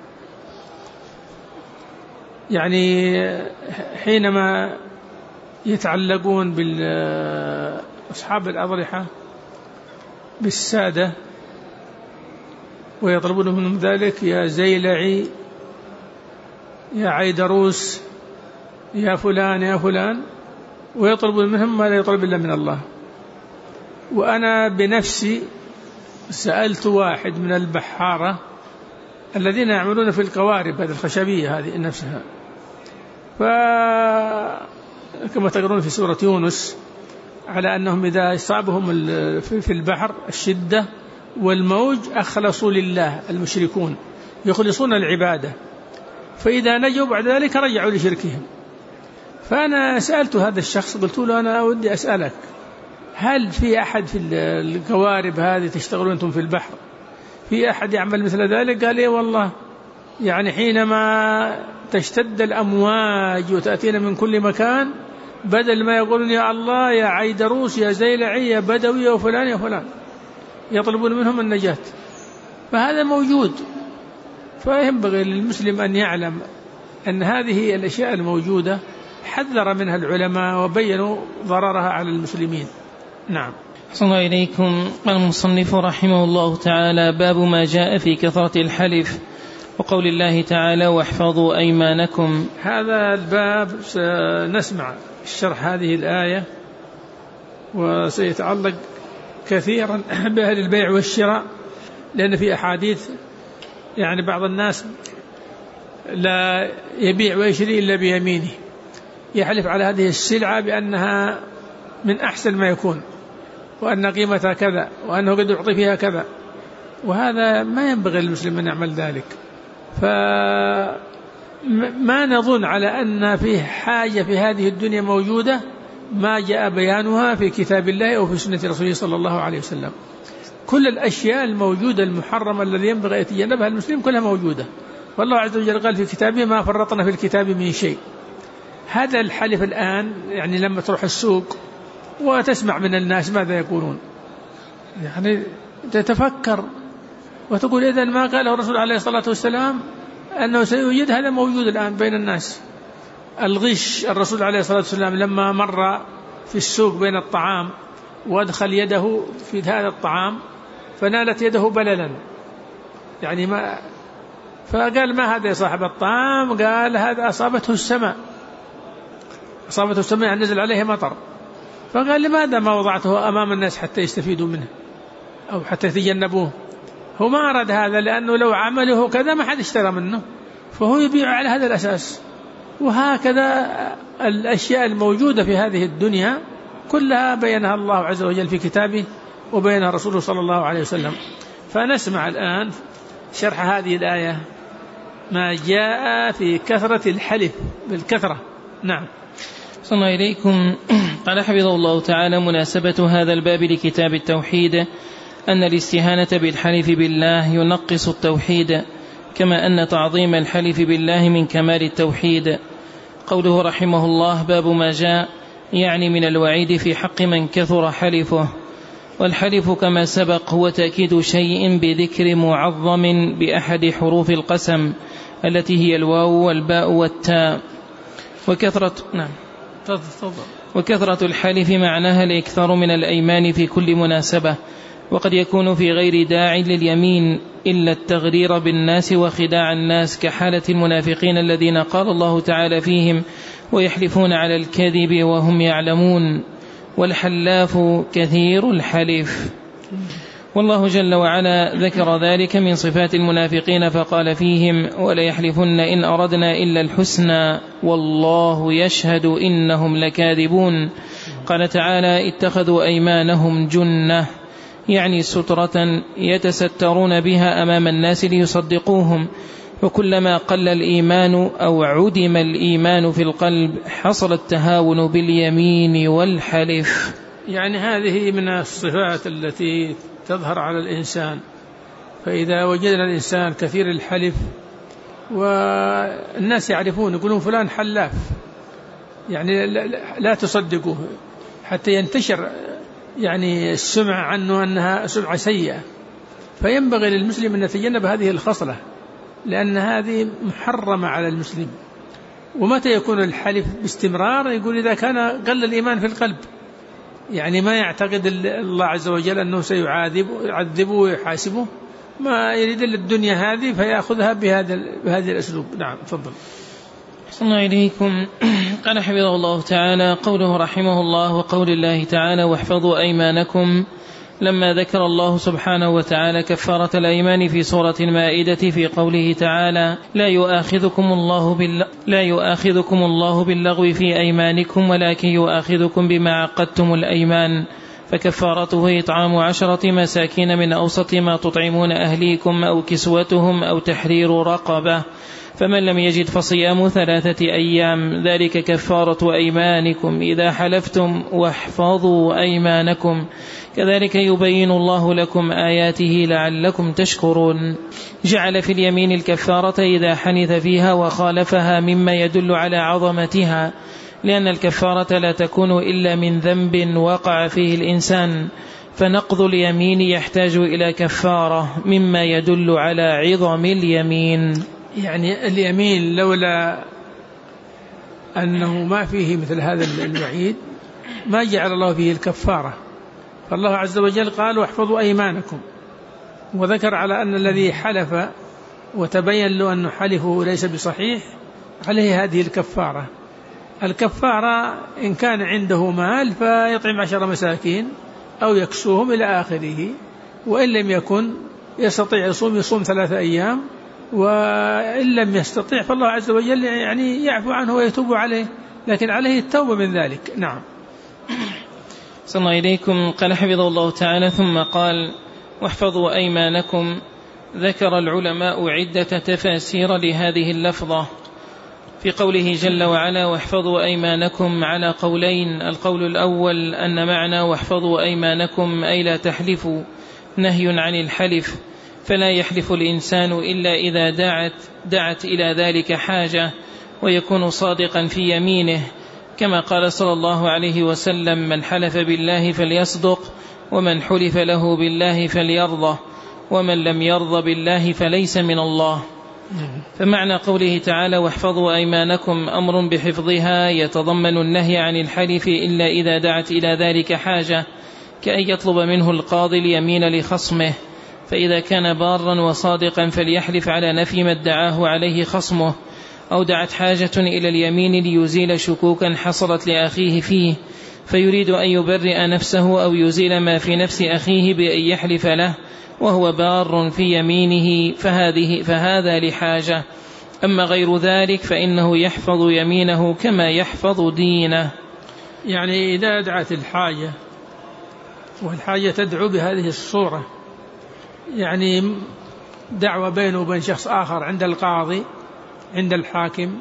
حينما يتعلقون بأصحاب الأضرحة بالسادة ويطلبون منهم ذلك: يا زيلعي، يا عيدروس، يا فلان يا فلان، ويطلبون منهم ما لا يطلب إلا من الله. وأنا بنفسي سألت واحد من البحارة الذين يعملون في القوارب هذه الخشبية هذه نفسها، فكما تقرون في سورة يونس على أنهم إذا أصابهم في البحر الشدة والموج أخلصوا لله، المشركون يخلصون العبادة، فإذا نجوا بعد ذلك رجعوا لشركهم. فأنا سألت هذا الشخص قلت له: أنا أودي أسألك، هل في أحد في القوارب هذه تشتغلون أنتم في البحر في أحد يعمل مثل ذلك؟ قال: إيه والله، حينما تشتد الأمواج وتأتينا من كل مكان، بدل ما يقولون يا الله يا عيدروس يا زيلعي يا بدوي يا فلان يا فلان، يطلبون منهم النجاة. فهذا موجود، فينبغي للمسلم أن يعلم أن هذه الأشياء الموجودة حذر منها العلماء وبينوا ضررها على المسلمين. نعم. صلى الله إليكم. قال المصنف رحمه الله تعالى: باب ما جاء في كثرة الحلف وقول الله تعالى: واحفظوا أيمانكم. هذا الباب سنسمع الشرح هذه الآية، وسيتعلق كثيرا بأهل البيع والشراء، لأن في أحاديث بعض الناس لا يبيع ويشري إلا بيمينه، يحلف على هذه السلعة بأنها من أحسن ما يكون، وأن قيمتها كذا، وأنه قد يعطي فيها كذا، وهذا ما ينبغي للمسلم أن يعمل ذلك. فما نظن على أن فيه حاجة في هذه الدنيا موجودة ما جاء بيانها في كتاب الله أو في سنة رسوله صلى الله عليه وسلم. كل الأشياء الموجودة المحرمة الذي ينبغي يتجنبها المسلم كلها موجودة، والله عز وجل قال في كتابه: ما فرطنا في الكتاب من شيء. هذا الحلف الآن لما تروح السوق وتسمع من الناس ماذا يقولون، تتفكر وتقول: إذن ما قاله الرسول عليه الصلاة والسلام أنه سيوجد، هذا موجود الآن بين الناس. الغش، الرسول عليه الصلاة والسلام لما مر في السوق بين الطعام وأدخل يده في هذا الطعام فنالت يده بللا، فقال: ما هذا يا صاحب الطعام؟ قال: هذا أصابته السماء، نزل عليه مطر. فقال: لماذا ما وضعته أمام الناس حتى يستفيدوا منه أو حتى يتجنبوه؟ هو ما أراد هذا، لأنه لو عمله كذا ما حد اشترى منه، فهو يبيع على هذا الأساس. وهكذا الأشياء الموجودة في هذه الدنيا كلها بينها الله عز وجل في كتابه وبينها رسوله صلى الله عليه وسلم. فنسمع الآن شرح هذه الآية، ما جاء في كثرة الحلف بالكثرة. نعم. صلى الله إليكم. قال حفظه الله تعالى: مناسبة هذا الباب لكتاب التوحيد أن الاستهانة بالحلف بالله ينقص التوحيد، كما أن تعظيم الحلف بالله من كمال التوحيد. قوله رحمه الله: باب ما جاء، من الوعيد في حق من كثر حلفه. والحلف كما سبق هو تأكيد شيء بذكر معظم بأحد حروف القسم التي هي الواو والباء والتاء. وكثرة الحلف معناها الإكثار من الأيمان في كل مناسبة، وقد يكون في غير داع لليمين إلا التغرير بالناس وخداع الناس، كحالة المنافقين الذين قال الله تعالى فيهم: ويحلفون على الكذب وهم يعلمون. والحلاف كثير الحلف. والله جل وعلا ذكر ذلك من صفات المنافقين فقال فيهم: وليحلفن إن أردنا إلا الحسنى والله يشهد إنهم لكاذبون. قال تعالى: اتخذوا أيمانهم جنة يعني سترة يتسترون بها أمام الناس ليصدقوهم. وكلما قل الإيمان أو عدم الإيمان في القلب حصل التهاون باليمين والحلف. يعني هذه من الصفات التي تظهر على الإنسان. فإذا وجدنا الإنسان كثير الحلف والناس يعرفون يقولون فلان حلاف، يعني لا تصدقوه حتى ينتشر يعني السمع عنه أنها سمعة سيئة. فينبغي للمسلم أن يتجنب هذه الخصلة، لأن هذه محرمة على المسلم. ومتى يكون الحلف باستمرار؟ يقول إذا كان قل الإيمان في القلب، يعني ما يعتقد الله عز وجل أنه سيعذبه ويحاسبه، ما يريد الدنيا هذه فيأخذها بهذا الأسلوب. نعم تفضل. صلى الله عليكم. قال حفظه الله تعالى: قوله رحمه الله وقول الله تعالى: واحفظوا أيمانكم، لما ذكر الله سبحانه وتعالى كفارة الأيمان في سورة المائدة في قوله تعالى: لا يؤاخذكم الله باللغو في أيمانكم ولكن يؤاخذكم بما عقدتم الأيمان، فكفارته إطعام 10 مساكين من أوسط ما تطعمون أهليكم أو كسوتهم أو تحرير رقبة، فمن لم يجد فصيام 3 أيام، ذلك كفارة أيمانكم إذا حلفتم، واحفظوا أيمانكم، كذلك يبين الله لكم آياته لعلكم تشكرون. جعل في اليمين الكفارة إذا حنث فيها وخالفها مما يدل على عظمتها، لأن الكفارة لا تكون إلا من ذنب وقع فيه الإنسان، فنقض اليمين يحتاج إلى كفارة مما يدل على عظم اليمين. يعني اليمين لولا أنه ما فيه مثل هذا الوعيد ما جعل الله فيه الكفارة. فالله عز وجل قال: واحفظوا أيمانكم، وذكر على أن الذي حلف وتبين له أنه حلفه ليس بصحيح عليه هذه الكفارة. الكفارة إن كان عنده مال فيطعم 10 مساكين أو يكسوهم إلى آخره، وإن لم يكن يستطيع يصوم 3 أيام، وإن لم يستطيع فالله عز وجل يعني يعفو عنه ويتوب عليه، لكن عليه التوبة من ذلك. نعم. صلى الله إليكم. قال حفظه الله تعالى: ثم قال: واحفظوا أيمانكم. ذكر العلماء عدة تفاسير لهذه اللفظة في قوله جل وعلا: واحفظوا أيمانكم على قولين. القول الأول أن معنى واحفظوا أيمانكم أي لا تحلفوا، نهي عن الحلف، فلا يحلف الإنسان إلا إذا دعت إلى ذلك حاجة، ويكون صادقا في يمينه، كما قال صلى الله عليه وسلم: من حلف بالله فليصدق، ومن حلف له بالله فليرضى، ومن لم يرضى بالله فليس من الله. فمعنى قوله تعالى: واحفظوا أيمانكم أمر بحفظها يتضمن النهي عن الحلف إلا إذا دعت إلى ذلك حاجة، كأن يطلب منه القاضي اليمين لخصمه، فإذا كان بارا وصادقا فليحلف على نفي ما ادعاه عليه خصمه، أو دعت حاجة إلى اليمين ليزيل شكوكا حصلت لأخيه فيه، فيريد أن يبرئ نفسه أو يزيل ما في نفس أخيه بأن يحلف له وهو بار في يمينه، فهذا لحاجة. أما غير ذلك فإنه يحفظ يمينه كما يحفظ دينه. يعني إذا دعت الحاجة، والحاجة تدعو بهذه الصورة، يعني دعوة بينه وبين شخص آخر عند القاضي عند الحاكم،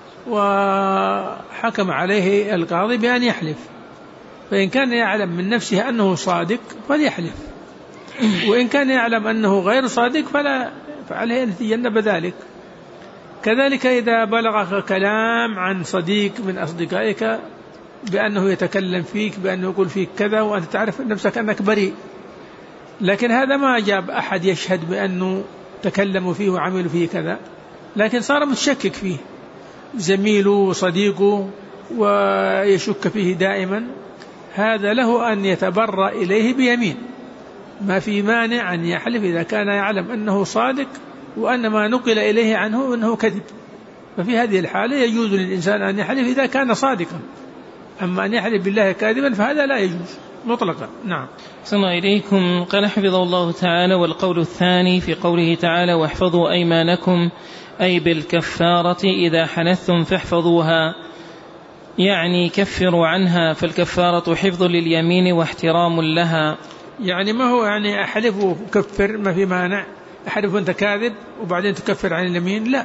وحكم عليه القاضي بأن يحلف، فإن كان يعلم من نفسه أنه صادق فليحلف، وإن كان يعلم أنه غير صادق فعليه أن يتجنب ذلك. كذلك إذا بلغك كلام عن صديق من أصدقائك بأنه يتكلم فيك، بأنه يقول فيك كذا، وأنت تعرف نفسك أنك بريء، لكن هذا ما جاب أحد يشهد بأنه تكلموا فيه وعملوا فيه كذا، لكن صار متشكك فيه زميله وصديقه ويشك فيه دائما، هذا له أن يتبرأ إليه بيمين، ما في مانع أن يحلف إذا كان يعلم أنه صادق وأن ما نقل إليه عنه أنه كذب. ففي هذه الحالة يجوز للإنسان أن يحلف إذا كان صادقا، أما أن يحلف بالله كاذبا فهذا لا يجوز مطلقا. نعم. صلى الله إليكم. قال حفظه الله تعالى: والقول الثاني في قوله تعالى: واحفظوا أيمانكم أي بالكفارة إذا حنثتم فاحفظوها، يعني كفروا عنها، فالكفارة حفظ لليمين واحترام لها. يعني ما هو يعني أحلف وكفر ما في مانع، أحلف وأنت كاذب وبعدين تكفر عن اليمين، لا،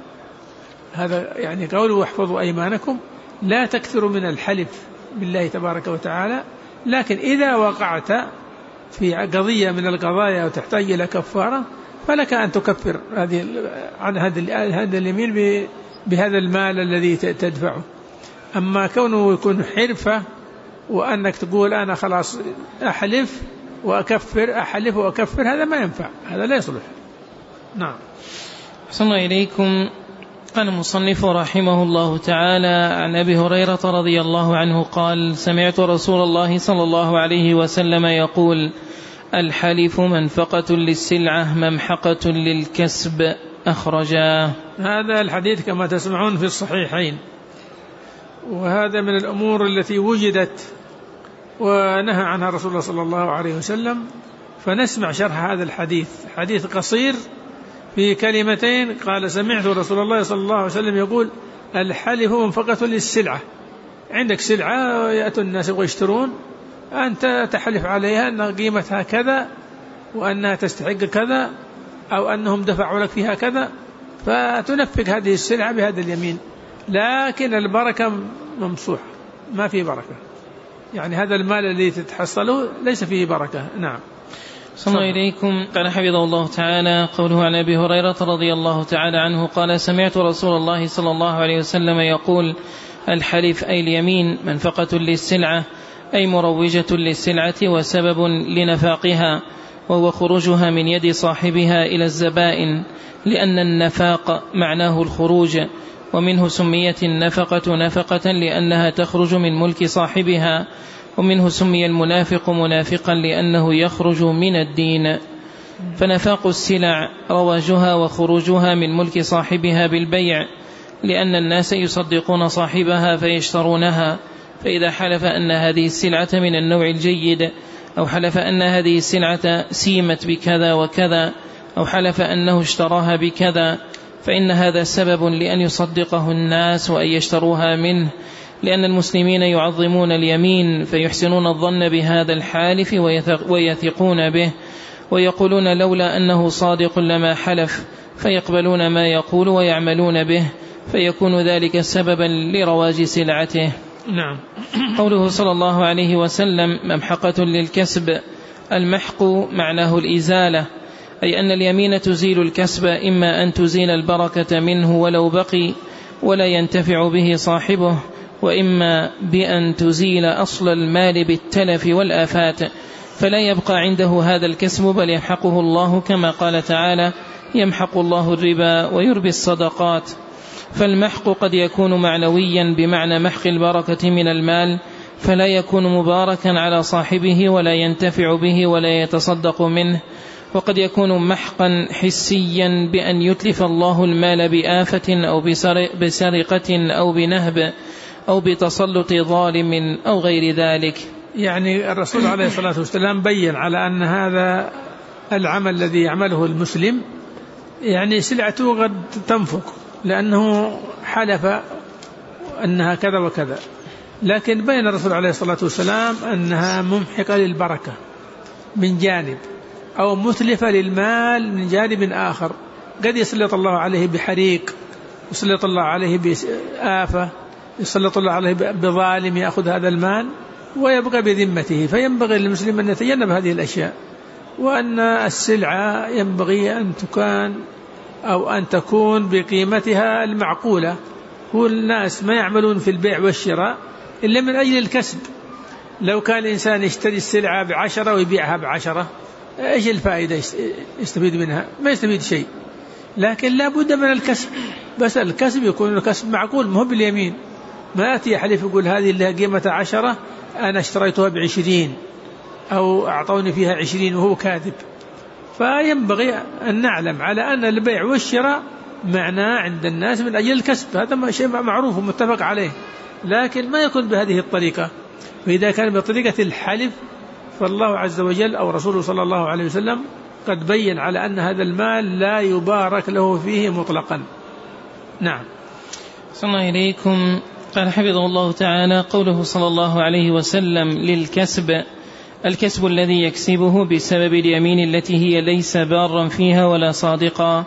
هذا يعني قوله واحفظوا أيمانكم، لا تكثروا من الحلف بالله تبارك وتعالى، لكن إذا وقعت في قضية من القضايا وتحتاج إلى كفارة فلك أن تكفر عن هذا اليمين بهذا المال الذي تدفعه. أما كونه يكون حرفة وأنك تقول أنا خلاص أحلف وأكفر، أحلف وأكفر، هذا ما ينفع، هذا لا يصلح. نعم. أحسن إليكم. قال المصنف رحمه الله تعالى عن أبي هريرة رضي الله عنه قال: سمعت رسول الله صلى الله عليه وسلم يقول: الحلف منفقة للسلعة ممحقة للكسب. أخرجاه. هذا الحديث كما تسمعون في الصحيحين، وهذا من الأمور التي وجدت ونهى عنها رسول الله صلى الله عليه وسلم. فنسمع شرح هذا الحديث، حديث قصير في كلمتين. قال: سمعت رسول الله صلى الله عليه وسلم يقول: الحلف منفقة للسلعة. عندك سلعة يأتوا الناس ويشترون، أنت تحلف عليها أن قيمتها كذا وأنها تستحق كذا أو أنهم دفعوا لك فيها كذا، فتنفق هذه السلعة بهذا اليمين، لكن البركة ممسوحة، ما فيه بركة، يعني هذا المال الذي تتحصله ليس فيه بركة. نعم. صلى الله إليكم. قال حفظه الله تعالى قوله عن أبي هريرة رضي الله تعالى عنه قال: سمعت رسول الله صلى الله عليه وسلم يقول: الحلف أي اليمين منفقة للسلعة، أي مروجة للسلعة وسبب لنفاقها، وهو خروجها من يد صاحبها إلى الزبائن، لأن النفاق معناه الخروج، ومنه سميت النفقة نفقة لأنها تخرج من ملك صاحبها، ومنه سمي المنافق منافقا لأنه يخرج من الدين. فنفاق السلع رواجها وخروجها من ملك صاحبها بالبيع، لأن الناس يصدقون صاحبها فيشترونها، فإذا حلف أن هذه السلعة من النوع الجيد، أو حلف أن هذه السلعة سيمت بكذا وكذا، أو حلف أنه اشتراها بكذا، فإن هذا سبب لأن يصدقه الناس وأن يشتروها منه، لأن المسلمين يعظمون اليمين فيحسنون الظن بهذا الحالف ويثقون به، ويقولون لولا أنه صادق لما حلف، فيقبلون ما يقول ويعملون به، فيكون ذلك سببا لرواج سلعته. نعم. قوله صلى الله عليه وسلم: ممحقة للكسب. المحق معناه الإزالة، أي أن اليمين تزيل الكسب، إما أن تزيل البركة منه ولو بقي ولا ينتفع به صاحبه، وإما بأن تزيل أصل المال بالتلف والآفات، فلا يبقى عنده هذا الكسب بل يمحقه الله، كما قال تعالى: يمحق الله الربا ويربي الصدقات. فالمحق قد يكون معنويا بمعنى محق البركة من المال، فلا يكون مباركا على صاحبه ولا ينتفع به ولا يتصدق منه، وقد يكون محقا حسيا بأن يتلف الله المال بآفة أو بسرقة أو بنهب أو بتسلط ظالم أو غير ذلك. يعني الرسول عليه الصلاة والسلام بيّن على أن هذا العمل الذي يعمله المسلم يعني سلعته قد تنفق لأنه حلف أنها كذا وكذا، لكن بين الرسول عليه الصلاة والسلام أنها ممحقة للبركة من جانب، أو متلفة للمال من جانب آخر. قد يسلط الله عليه بحريق، يسلط الله عليه بآفة، يسلط الله عليه بظالم يأخذ هذا المال ويبقى بذمته. فينبغي للمسلم أن يتجنب هذه الأشياء، وأن السلعة ينبغي أن تكون أو أن تكون بقيمتها المعقولة. هو الناس ما يعملون في البيع والشراء إلا من أجل الكسب. لو كان الإنسان يشتري السلعة ب10 ويبيعها ب10، إيش الفائدة يستفيد منها؟ ما يستفيد شيء. لكن لا بد من الكسب، بس الكسب يكون الكسب معقول، مو باليمين. ما يأتي يحلف يقول هذه اللي قيمتها 10 أنا اشتريتها ب20 أو أعطوني فيها 20 وهو كاذب. فينبغي أن نعلم على أن البيع والشراء معناه عند الناس من أجل الكسب، هذا شيء معروف ومتفق عليه، لكن ما يكون بهذه الطريقة. وإذا كان بطريقة الحلف فالله عز وجل أو رسوله صلى الله عليه وسلم قد بين على أن هذا المال لا يبارك له فيه مطلقا. نعم. صلى الله إليكم. قال حفظه الله تعالى قوله صلى الله عليه وسلم: للكسب، الكسب الذي يكسبه بسبب اليمين التي هي ليس بارا فيها ولا صادقا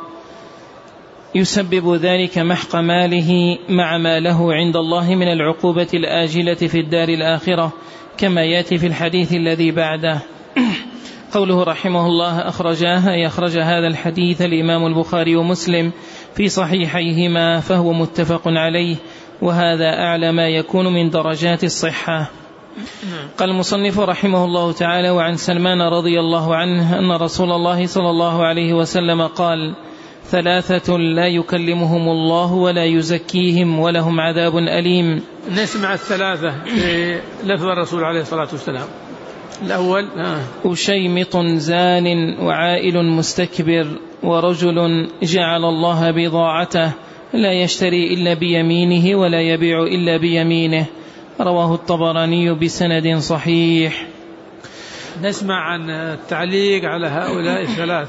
يسبب ذلك محق ماله مع ما له عند الله من العقوبة الآجلة في الدار الآخرة كما يأتي في الحديث الذي بعده. قوله رحمه الله أخرج هذا الحديث الإمام البخاري ومسلم في صحيحيهما فهو متفق عليه، وهذا أعلى ما يكون من درجات الصحة. قال المصنف رحمه الله تعالى: وعن سلمان رضي الله عنه أن رسول الله صلى الله عليه وسلم قال: 3 لا يكلمهم الله ولا يزكيهم ولهم عذاب أليم. نسمع 3 في لفظ الرسول عليه الصلاة والسلام. الأول أشيمط زان وعائل مستكبر ورجل جعل الله بضاعته لا يشتري إلا بيمينه ولا يبيع إلا بيمينه، رواه الطبراني بسند صحيح. نسمع عن التعليق على هؤلاء 3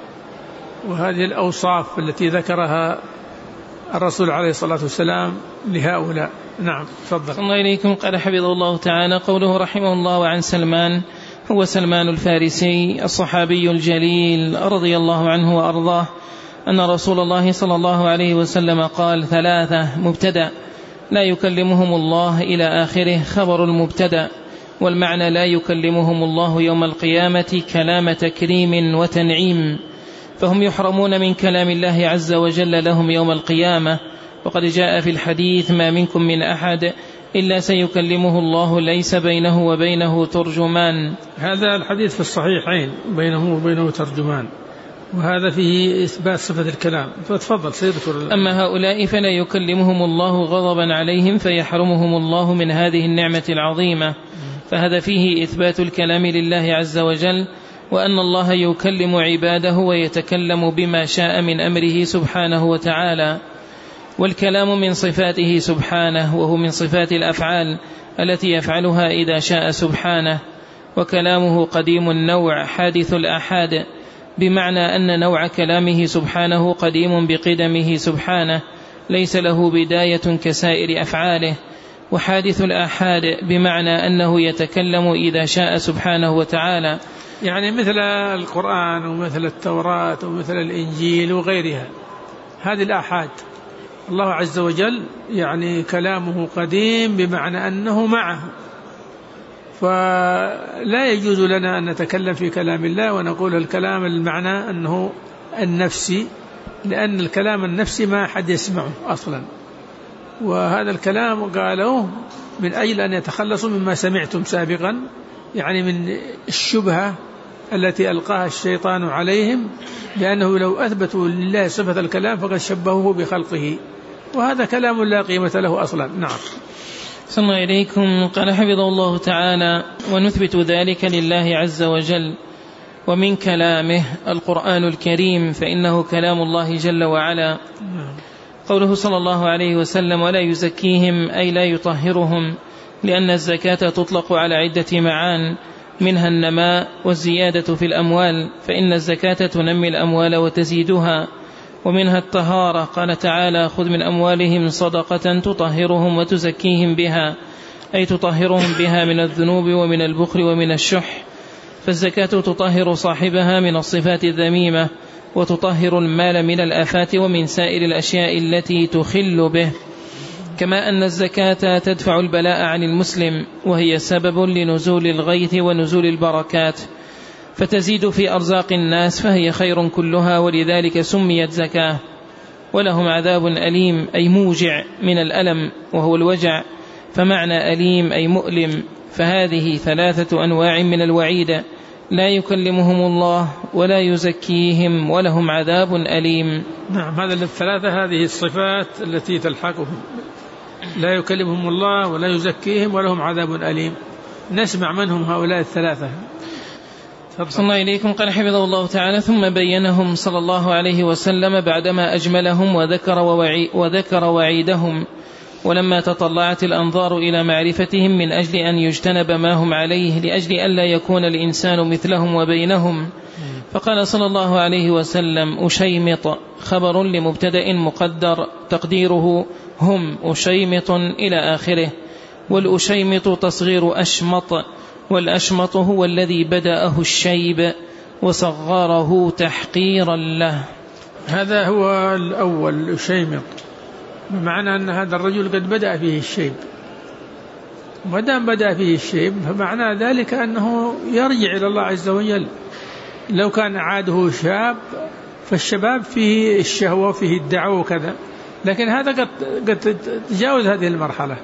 وهذه الأوصاف التي ذكرها الرسول عليه الصلاة والسلام لهؤلاء. نعم تفضل. الله إليكم. قال حفظه الله تعالى: قوله رحمه الله: وعن سلمان، هو سلمان الفارسي الصحابي الجليل رضي الله عنه وأرضاه، أن رسول الله صلى الله عليه وسلم قال: 3 مبتدأ لا يكلمهم الله إلى آخره خبر المبتدأ، والمعنى لا يكلمهم الله يوم القيامة كلام تكريم وتنعيم، فهم يحرمون من كلام الله عز وجل لهم يوم القيامة. وقد جاء في الحديث: ما منكم من أحد إلا سيكلمه الله ليس بينه وبينه ترجمان. هذا الحديث في الصحيحين بينه وبينه ترجمان، وهذا فيه إثبات صفة الكلام. فتفضل سيذكر. أما هؤلاء فلا يكلمهم الله غضبا عليهم فيحرمهم الله من هذه النعمة العظيمة، فهذا فيه إثبات الكلام لله عز وجل، وأن الله يكلم عباده ويتكلم بما شاء من أمره سبحانه وتعالى. والكلام من صفاته سبحانه، وهو من صفات الأفعال التي يفعلها إذا شاء سبحانه. وكلامه قديم النوع حادث الآحاد، بمعنى أن نوع كلامه سبحانه قديم بقدمه سبحانه، ليس له بداية كسائر أفعاله. وحادث الآحاد بمعنى أنه يتكلم إذا شاء سبحانه وتعالى، يعني مثل القرآن ومثل التوراة ومثل الإنجيل وغيرها. هذه الآحاد الله عز وجل يعني كلامه قديم بمعنى أنه معه، فلا يجوز لنا أن نتكلم في كلام الله ونقول الكلام المعنى أنه النفسي، لأن الكلام النفسي ما أحد يسمعه أصلا، وهذا الكلام قالوه من أجل أن يتخلصوا مما سمعتم سابقا، يعني من الشبهة التي ألقاها الشيطان عليهم، لأنه لو أثبتوا لله صفة الكلام فقد شبهوه بخلقه، وهذا كلام لا قيمة له أصلا. نعم. صلى الله إليكم. قال حفظه الله تعالى: ونثبت ذلك لله عز وجل. ومن كلامه القرآن الكريم، فإنه كلام الله جل وعلا. قوله صلى الله عليه وسلم: ولا يزكيهم، أي لا يطهرهم، لأن الزكاة تطلق على عدة معان، منها النماء والزيادة في الأموال، فإن الزكاة تنمي الأموال وتزيدها. ومنها الطهارة، قال تعالى: خذ من أموالهم صدقة تطهرهم وتزكيهم بها، أي تطهرهم بها من الذنوب ومن البخل ومن الشح. فالزكاة تطهر صاحبها من الصفات الذميمة، وتطهر المال من الآفات ومن سائر الأشياء التي تخل به، كما أن الزكاة تدفع البلاء عن المسلم، وهي سبب لنزول الغيث ونزول البركات، فتزيد في أرزاق الناس، فهي خير كلها، ولذلك سميت زكاة. ولهم عذاب أليم، أي موجع من الألم وهو الوجع، فمعنى أليم أي مؤلم. فهذه 3 أنواع من الوعيد: لا يكلمهم الله ولا يزكيهم ولهم عذاب أليم. نعم، هذا الثلاثة، هذه الصفات التي تلحقهم: لا يكلمهم الله ولا يزكيهم ولهم عذاب أليم. نسمع منهم هؤلاء 3. صلى الله إليكم. قال حفظه الله تعالى: ثم بينهم صلى الله عليه وسلم بعدما أجملهم وذكر وعيدهم، ولما تطلعت الأنظار إلى معرفتهم من أجل أن يجتنب ما هم عليه، لأجل ألا يكون الإنسان مثلهم وبينهم، فقال صلى الله عليه وسلم: أشيمط خبر لمبتدأ مقدر تقديره هم أشيمط إلى آخره. والأشيمط تصغير أشمط، والأشمط هو الذي بدأه الشيب وصغره تحقيرا له. هذا هو الأول الشيمط، بمعنى أن هذا الرجل قد بدأ فيه الشيب، ما دام بدأ فيه الشيب فمعنى ذلك أنه يرجع إلى الله عز وجل. لو كان عاده شاب فالشباب فيه الشهوة فيه الدعوة وكذا، لكن هذا قد تجاوز هذه المرحلة.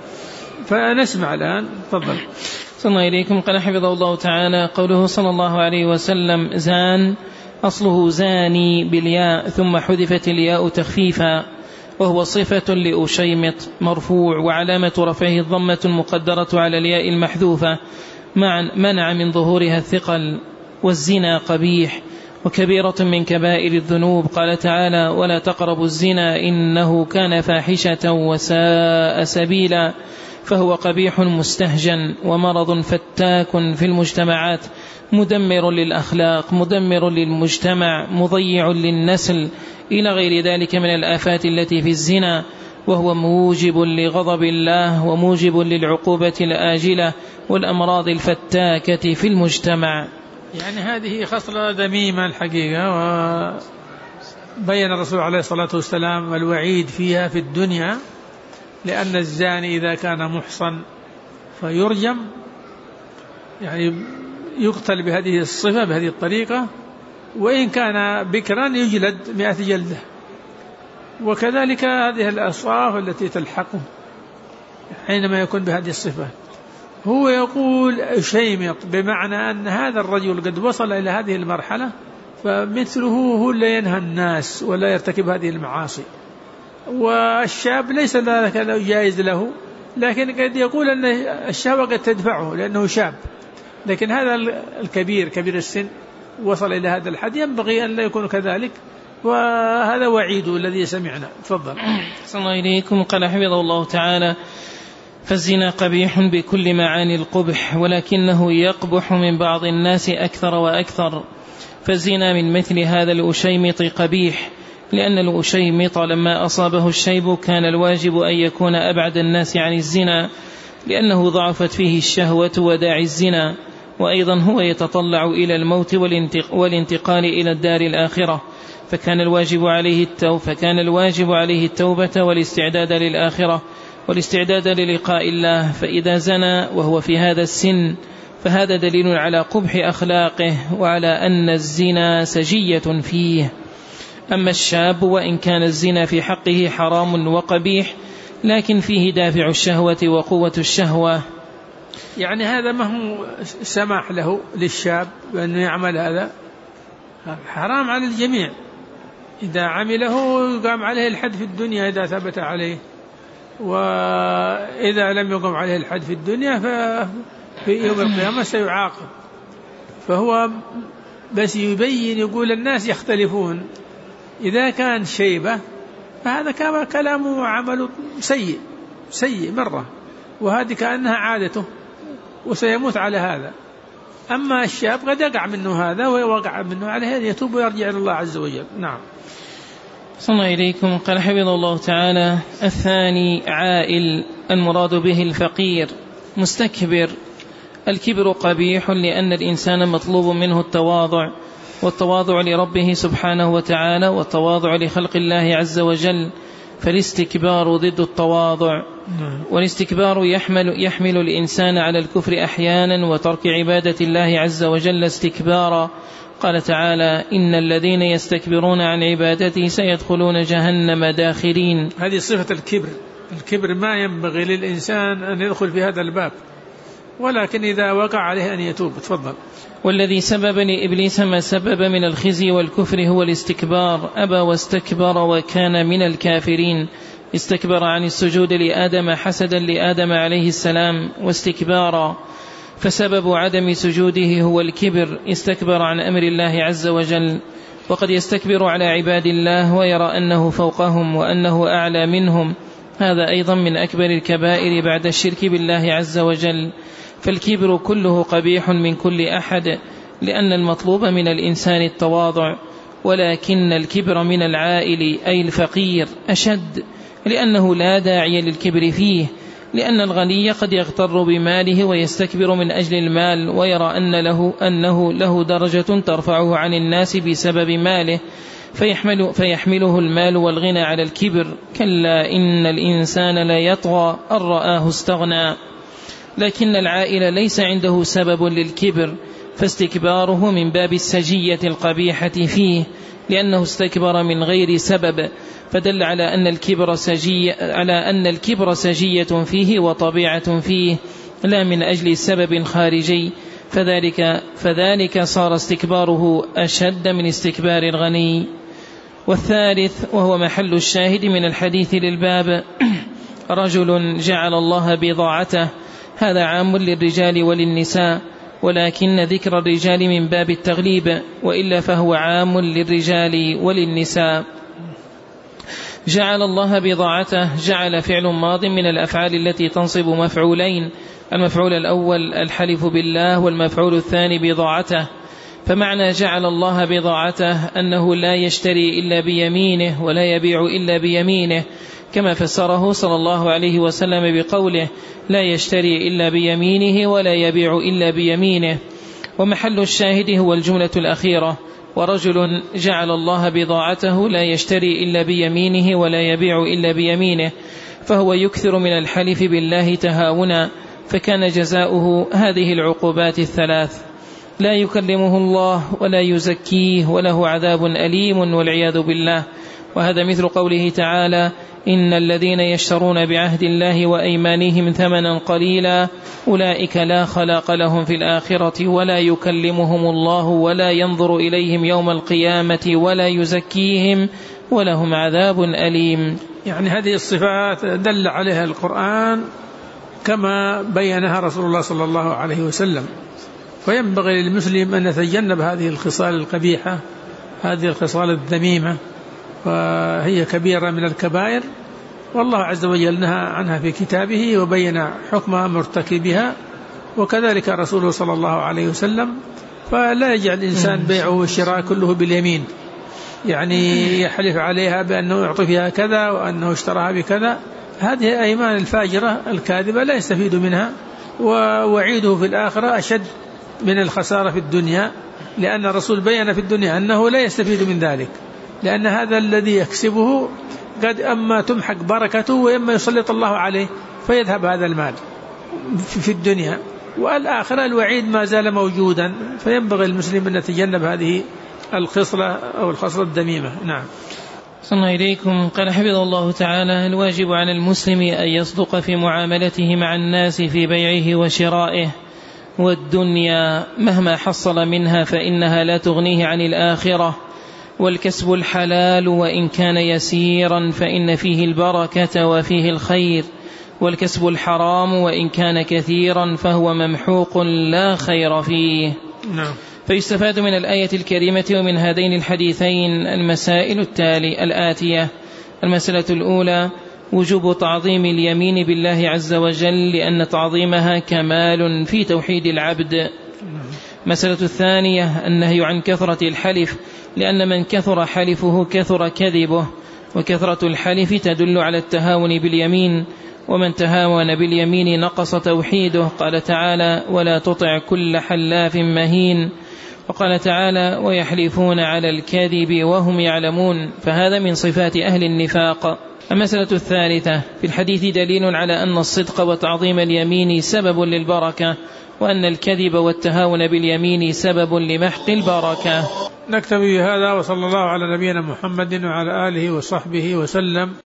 فنسمع الآن، تفضل. صلى الله إليكم. قال حفظه الله تعالى: قوله صلى الله عليه وسلم زان أصله زاني بالياء ثم حذفت الياء تخفيفا، وهو صفة لأشيمط مرفوع، وعلامة رفعه الضمة المقدرة على الياء المحذوفة منع من ظهورها الثقل. والزنا قبيح وكبيرة من كبائر الذنوب. قال تعالى: ولا تقربوا الزنا إنه كان فاحشة وساء سبيلا. فهو قبيح مستهجن ومرض فتاك في المجتمعات، مدمر للأخلاق، مدمر للمجتمع، مضيع للنسل، إلى غير ذلك من الآفات التي في الزنا، وهو موجب لغضب الله وموجب للعقوبة الآجلة والأمراض الفتاكة في المجتمع. يعني هذه خصلة ذميمة الحقيقة، وبين الرسول عليه الصلاة والسلام الوعيد فيها في الدنيا، لأن الزاني إذا كان محصن فيرجم، يعني يقتل بهذه الصفة بهذه الطريقة، وإن كان بكرا يجلد 100 جلدة. وكذلك هذه الأصواف التي تلحقه حينما يكون بهذه الصفة. هو يقول شيمط بمعنى أن هذا الرجل قد وصل إلى هذه المرحلة، فمثله هو لا ينهى الناس ولا يرتكب هذه المعاصي. والشاب ليس ذلك جائز له، لكن قد يقول أن الشهوة قد تدفعه لأنه شاب، لكن هذا الكبير كبير السن وصل إلى هذا الحد ينبغي أن لا يكون كذلك، وهذا وعيد الذي سمعنا. تفضل. صلى الله إليكم. قال حفظه الله تعالى: فالزنا قبيح بكل معاني القبح، ولكنه يقبح من بعض الناس أكثر وأكثر. فالزنا من مثل هذا الأشيمط قبيح، لأن الأشيمط لما أصابه الشيب كان الواجب أن يكون أبعد الناس عن الزنا، لأنه ضعفت فيه الشهوة وداعي الزنا، وأيضا هو يتطلع إلى الموت والانتقال إلى الدار الآخرة، فكان الواجب عليه التوبة والاستعداد للآخرة والاستعداد للقاء الله. فإذا زنى وهو في هذا السن فهذا دليل على قبح أخلاقه وعلى أن الزنا سجية فيه. أما الشاب وإن كان الزنا في حقه حرام وقبيح، لكن فيه دافع الشهوة وقوة الشهوة. يعني هذا ما هو سماح له للشاب بأنه يعمل هذا، حرام على الجميع. إذا عمله يقام عليه الحد في الدنيا إذا ثبت عليه، وإذا لم يقام عليه الحد في الدنيا ففي يوم القيامة سيعاقب. فهو بس يبين، يقول الناس يختلفون، إذا كان شيبة فهذا كلامه وعمله سيء مرة، وهذه كأنها عادته وسيموت على هذا. أما الشاب قد يقع منه هذا ويوقع منه عليه أن يتوب ويرجع إلى الله عز وجل. نعم. صلى الله إليكم. قال حفظه الله تعالى: الثاني عائل، المراد به الفقير مستكبر. الكبر قبيح لأن الإنسان مطلوب منه التواضع، والتواضع لربه سبحانه وتعالى، والتواضع لخلق الله عز وجل، فالاستكبار ضد التواضع. والاستكبار يحمل الإنسان على الكفر أحيانا وترك عبادة الله عز وجل استكبارا. قال تعالى: إن الذين يستكبرون عن عبادتي سيدخلون جهنم داخرين. هذه صفة الكبر ما ينبغي للإنسان أن يدخل في هذا الباب، ولكن إذا وقع عليه أن يتوب. تفضل. والذي سبب لإبليس ما سبب من الخزي والكفر هو الاستكبار، أبى واستكبر وكان من الكافرين. استكبر عن السجود لآدم حسدا لآدم عليه السلام واستكبارا، فسبب عدم سجوده هو الكبر، استكبر عن أمر الله عز وجل. وقد يستكبر على عباد الله ويرى أنه فوقهم وأنه أعلى منهم، هذا أيضا من أكبر الكبائر بعد الشرك بالله عز وجل. فالكبر كله قبيح من كل أحد، لأن المطلوب من الإنسان التواضع، ولكن الكبر من العائل أي الفقير أشد، لأنه لا داعي للكبر فيه، لأن الغني قد يغتر بماله ويستكبر من أجل المال ويرى أنه له درجة ترفعه عن الناس بسبب ماله فيحمله المال والغنى على الكبر. كلا إن الإنسان لا يطغى أن رآه استغنى. لكن العائل ليس عنده سبب للكبر، فاستكباره من باب السجية القبيحة فيه، لأنه استكبر من غير سبب، فدل على أن الكبر سجية فيه وطبيعة فيه لا من أجل سبب خارجي، فذلك صار استكباره أشد من استكبار الغني. والثالث وهو محل الشاهد من الحديث للباب: رجل جعل الله بضاعته. هذا عام للرجال وللنساء، ولكن ذكر الرجال من باب التغليب، وإلا فهو عام للرجال وللنساء. جعل الله بضاعته، جعل فعل ماض من الأفعال التي تنصب مفعولين: المفعول الأول الحلف بالله، والمفعول الثاني بضاعته. فمعنى جعل الله بضاعته أنه لا يشتري إلا بيمينه ولا يبيع إلا بيمينه، كما فسره صلى الله عليه وسلم بقوله: لا يشتري إلا بيمينه ولا يبيع إلا بيمينه. ومحل الشاهد هو الجملة الأخيرة: ورجل جعل الله بضاعته لا يشتري إلا بيمينه ولا يبيع إلا بيمينه، فهو يكثر من الحلف بالله تهاونا، فكان جزاؤه هذه العقوبات الثلاث: لا يكلمه الله ولا يزكيه وله عذاب أليم والعياذ بالله. وهذا مثل قوله تعالى: إن الذين يشترون بعهد الله وأيمانهم ثمنا قليلا أولئك لا خلاق لهم في الآخرة ولا يكلمهم الله ولا ينظر إليهم يوم القيامة ولا يزكيهم ولهم عذاب أليم. يعني هذه الصفات دل عليها القرآن كما بينها رسول الله صلى الله عليه وسلم، فينبغي للمسلم أن يتجنب هذه الخصال القبيحة، هذه الخصال الذميمة، وهي كبيرة من الكبائر، والله عز وجل نهى عنها في كتابه وبين حكم مرتكبها، وكذلك رسوله صلى الله عليه وسلم. فلا يجعل الإنسان بيعه والشراء كله باليمين، يعني يحلف عليها بأنه يعطي فيها كذا وأنه اشتراها بكذا. هذه أيمان الفاجرة الكاذبة لا يستفيد منها، ووعيده في الآخرة أشد من الخسارة في الدنيا، لأن الرسول بيّن في الدنيا أنه لا يستفيد من ذلك، لأن هذا الذي يكسبه قد أما تمحق بركته وإما يسلط الله عليه فيذهب هذا المال في الدنيا، والآخرة الوعيد ما زال موجودا. فينبغي المسلم أن يتجنب هذه الخصلة أو الخصلة الذميمة. نعم. صلى إليكم. قال حفظه الله تعالى: الواجب على المسلم أن يصدق في معاملته مع الناس في بيعه وشرائه، والدنيا مهما حصل منها فإنها لا تغنيه عن الآخرة. والكسب الحلال وإن كان يسيرا فإن فيه البركة وفيه الخير، والكسب الحرام وإن كان كثيرا فهو ممحوق لا خير فيه. نعم. فيستفاد من الآية الكريمة ومن هذين الحديثين المسائل الآتية: المسألة الأولى: وجوب تعظيم اليمين بالله عز وجل، لأن تعظيمها كمال في توحيد العبد. مسألة الثانية: النهي عن كثرة الحلف، لأن من كثر حلفه كثر كذبه، وكثرة الحلف تدل على التهاون باليمين، ومن تهاون باليمين نقص توحيده. قال تعالى: ولا تطع كل حلاف مهين. وقال تعالى: ويحلفون على الكذب وهم يعلمون، فهذا من صفات أهل النفاق. المسألة الثالثة: في الحديث دليل على أن الصدق وتعظيم اليمين سبب للبركة، وأن الكذب والتهاون باليمين سبب لمحق البركة. نكتفي بهذا، وصلى الله على نبينا محمد وعلى آله وصحبه وسلم.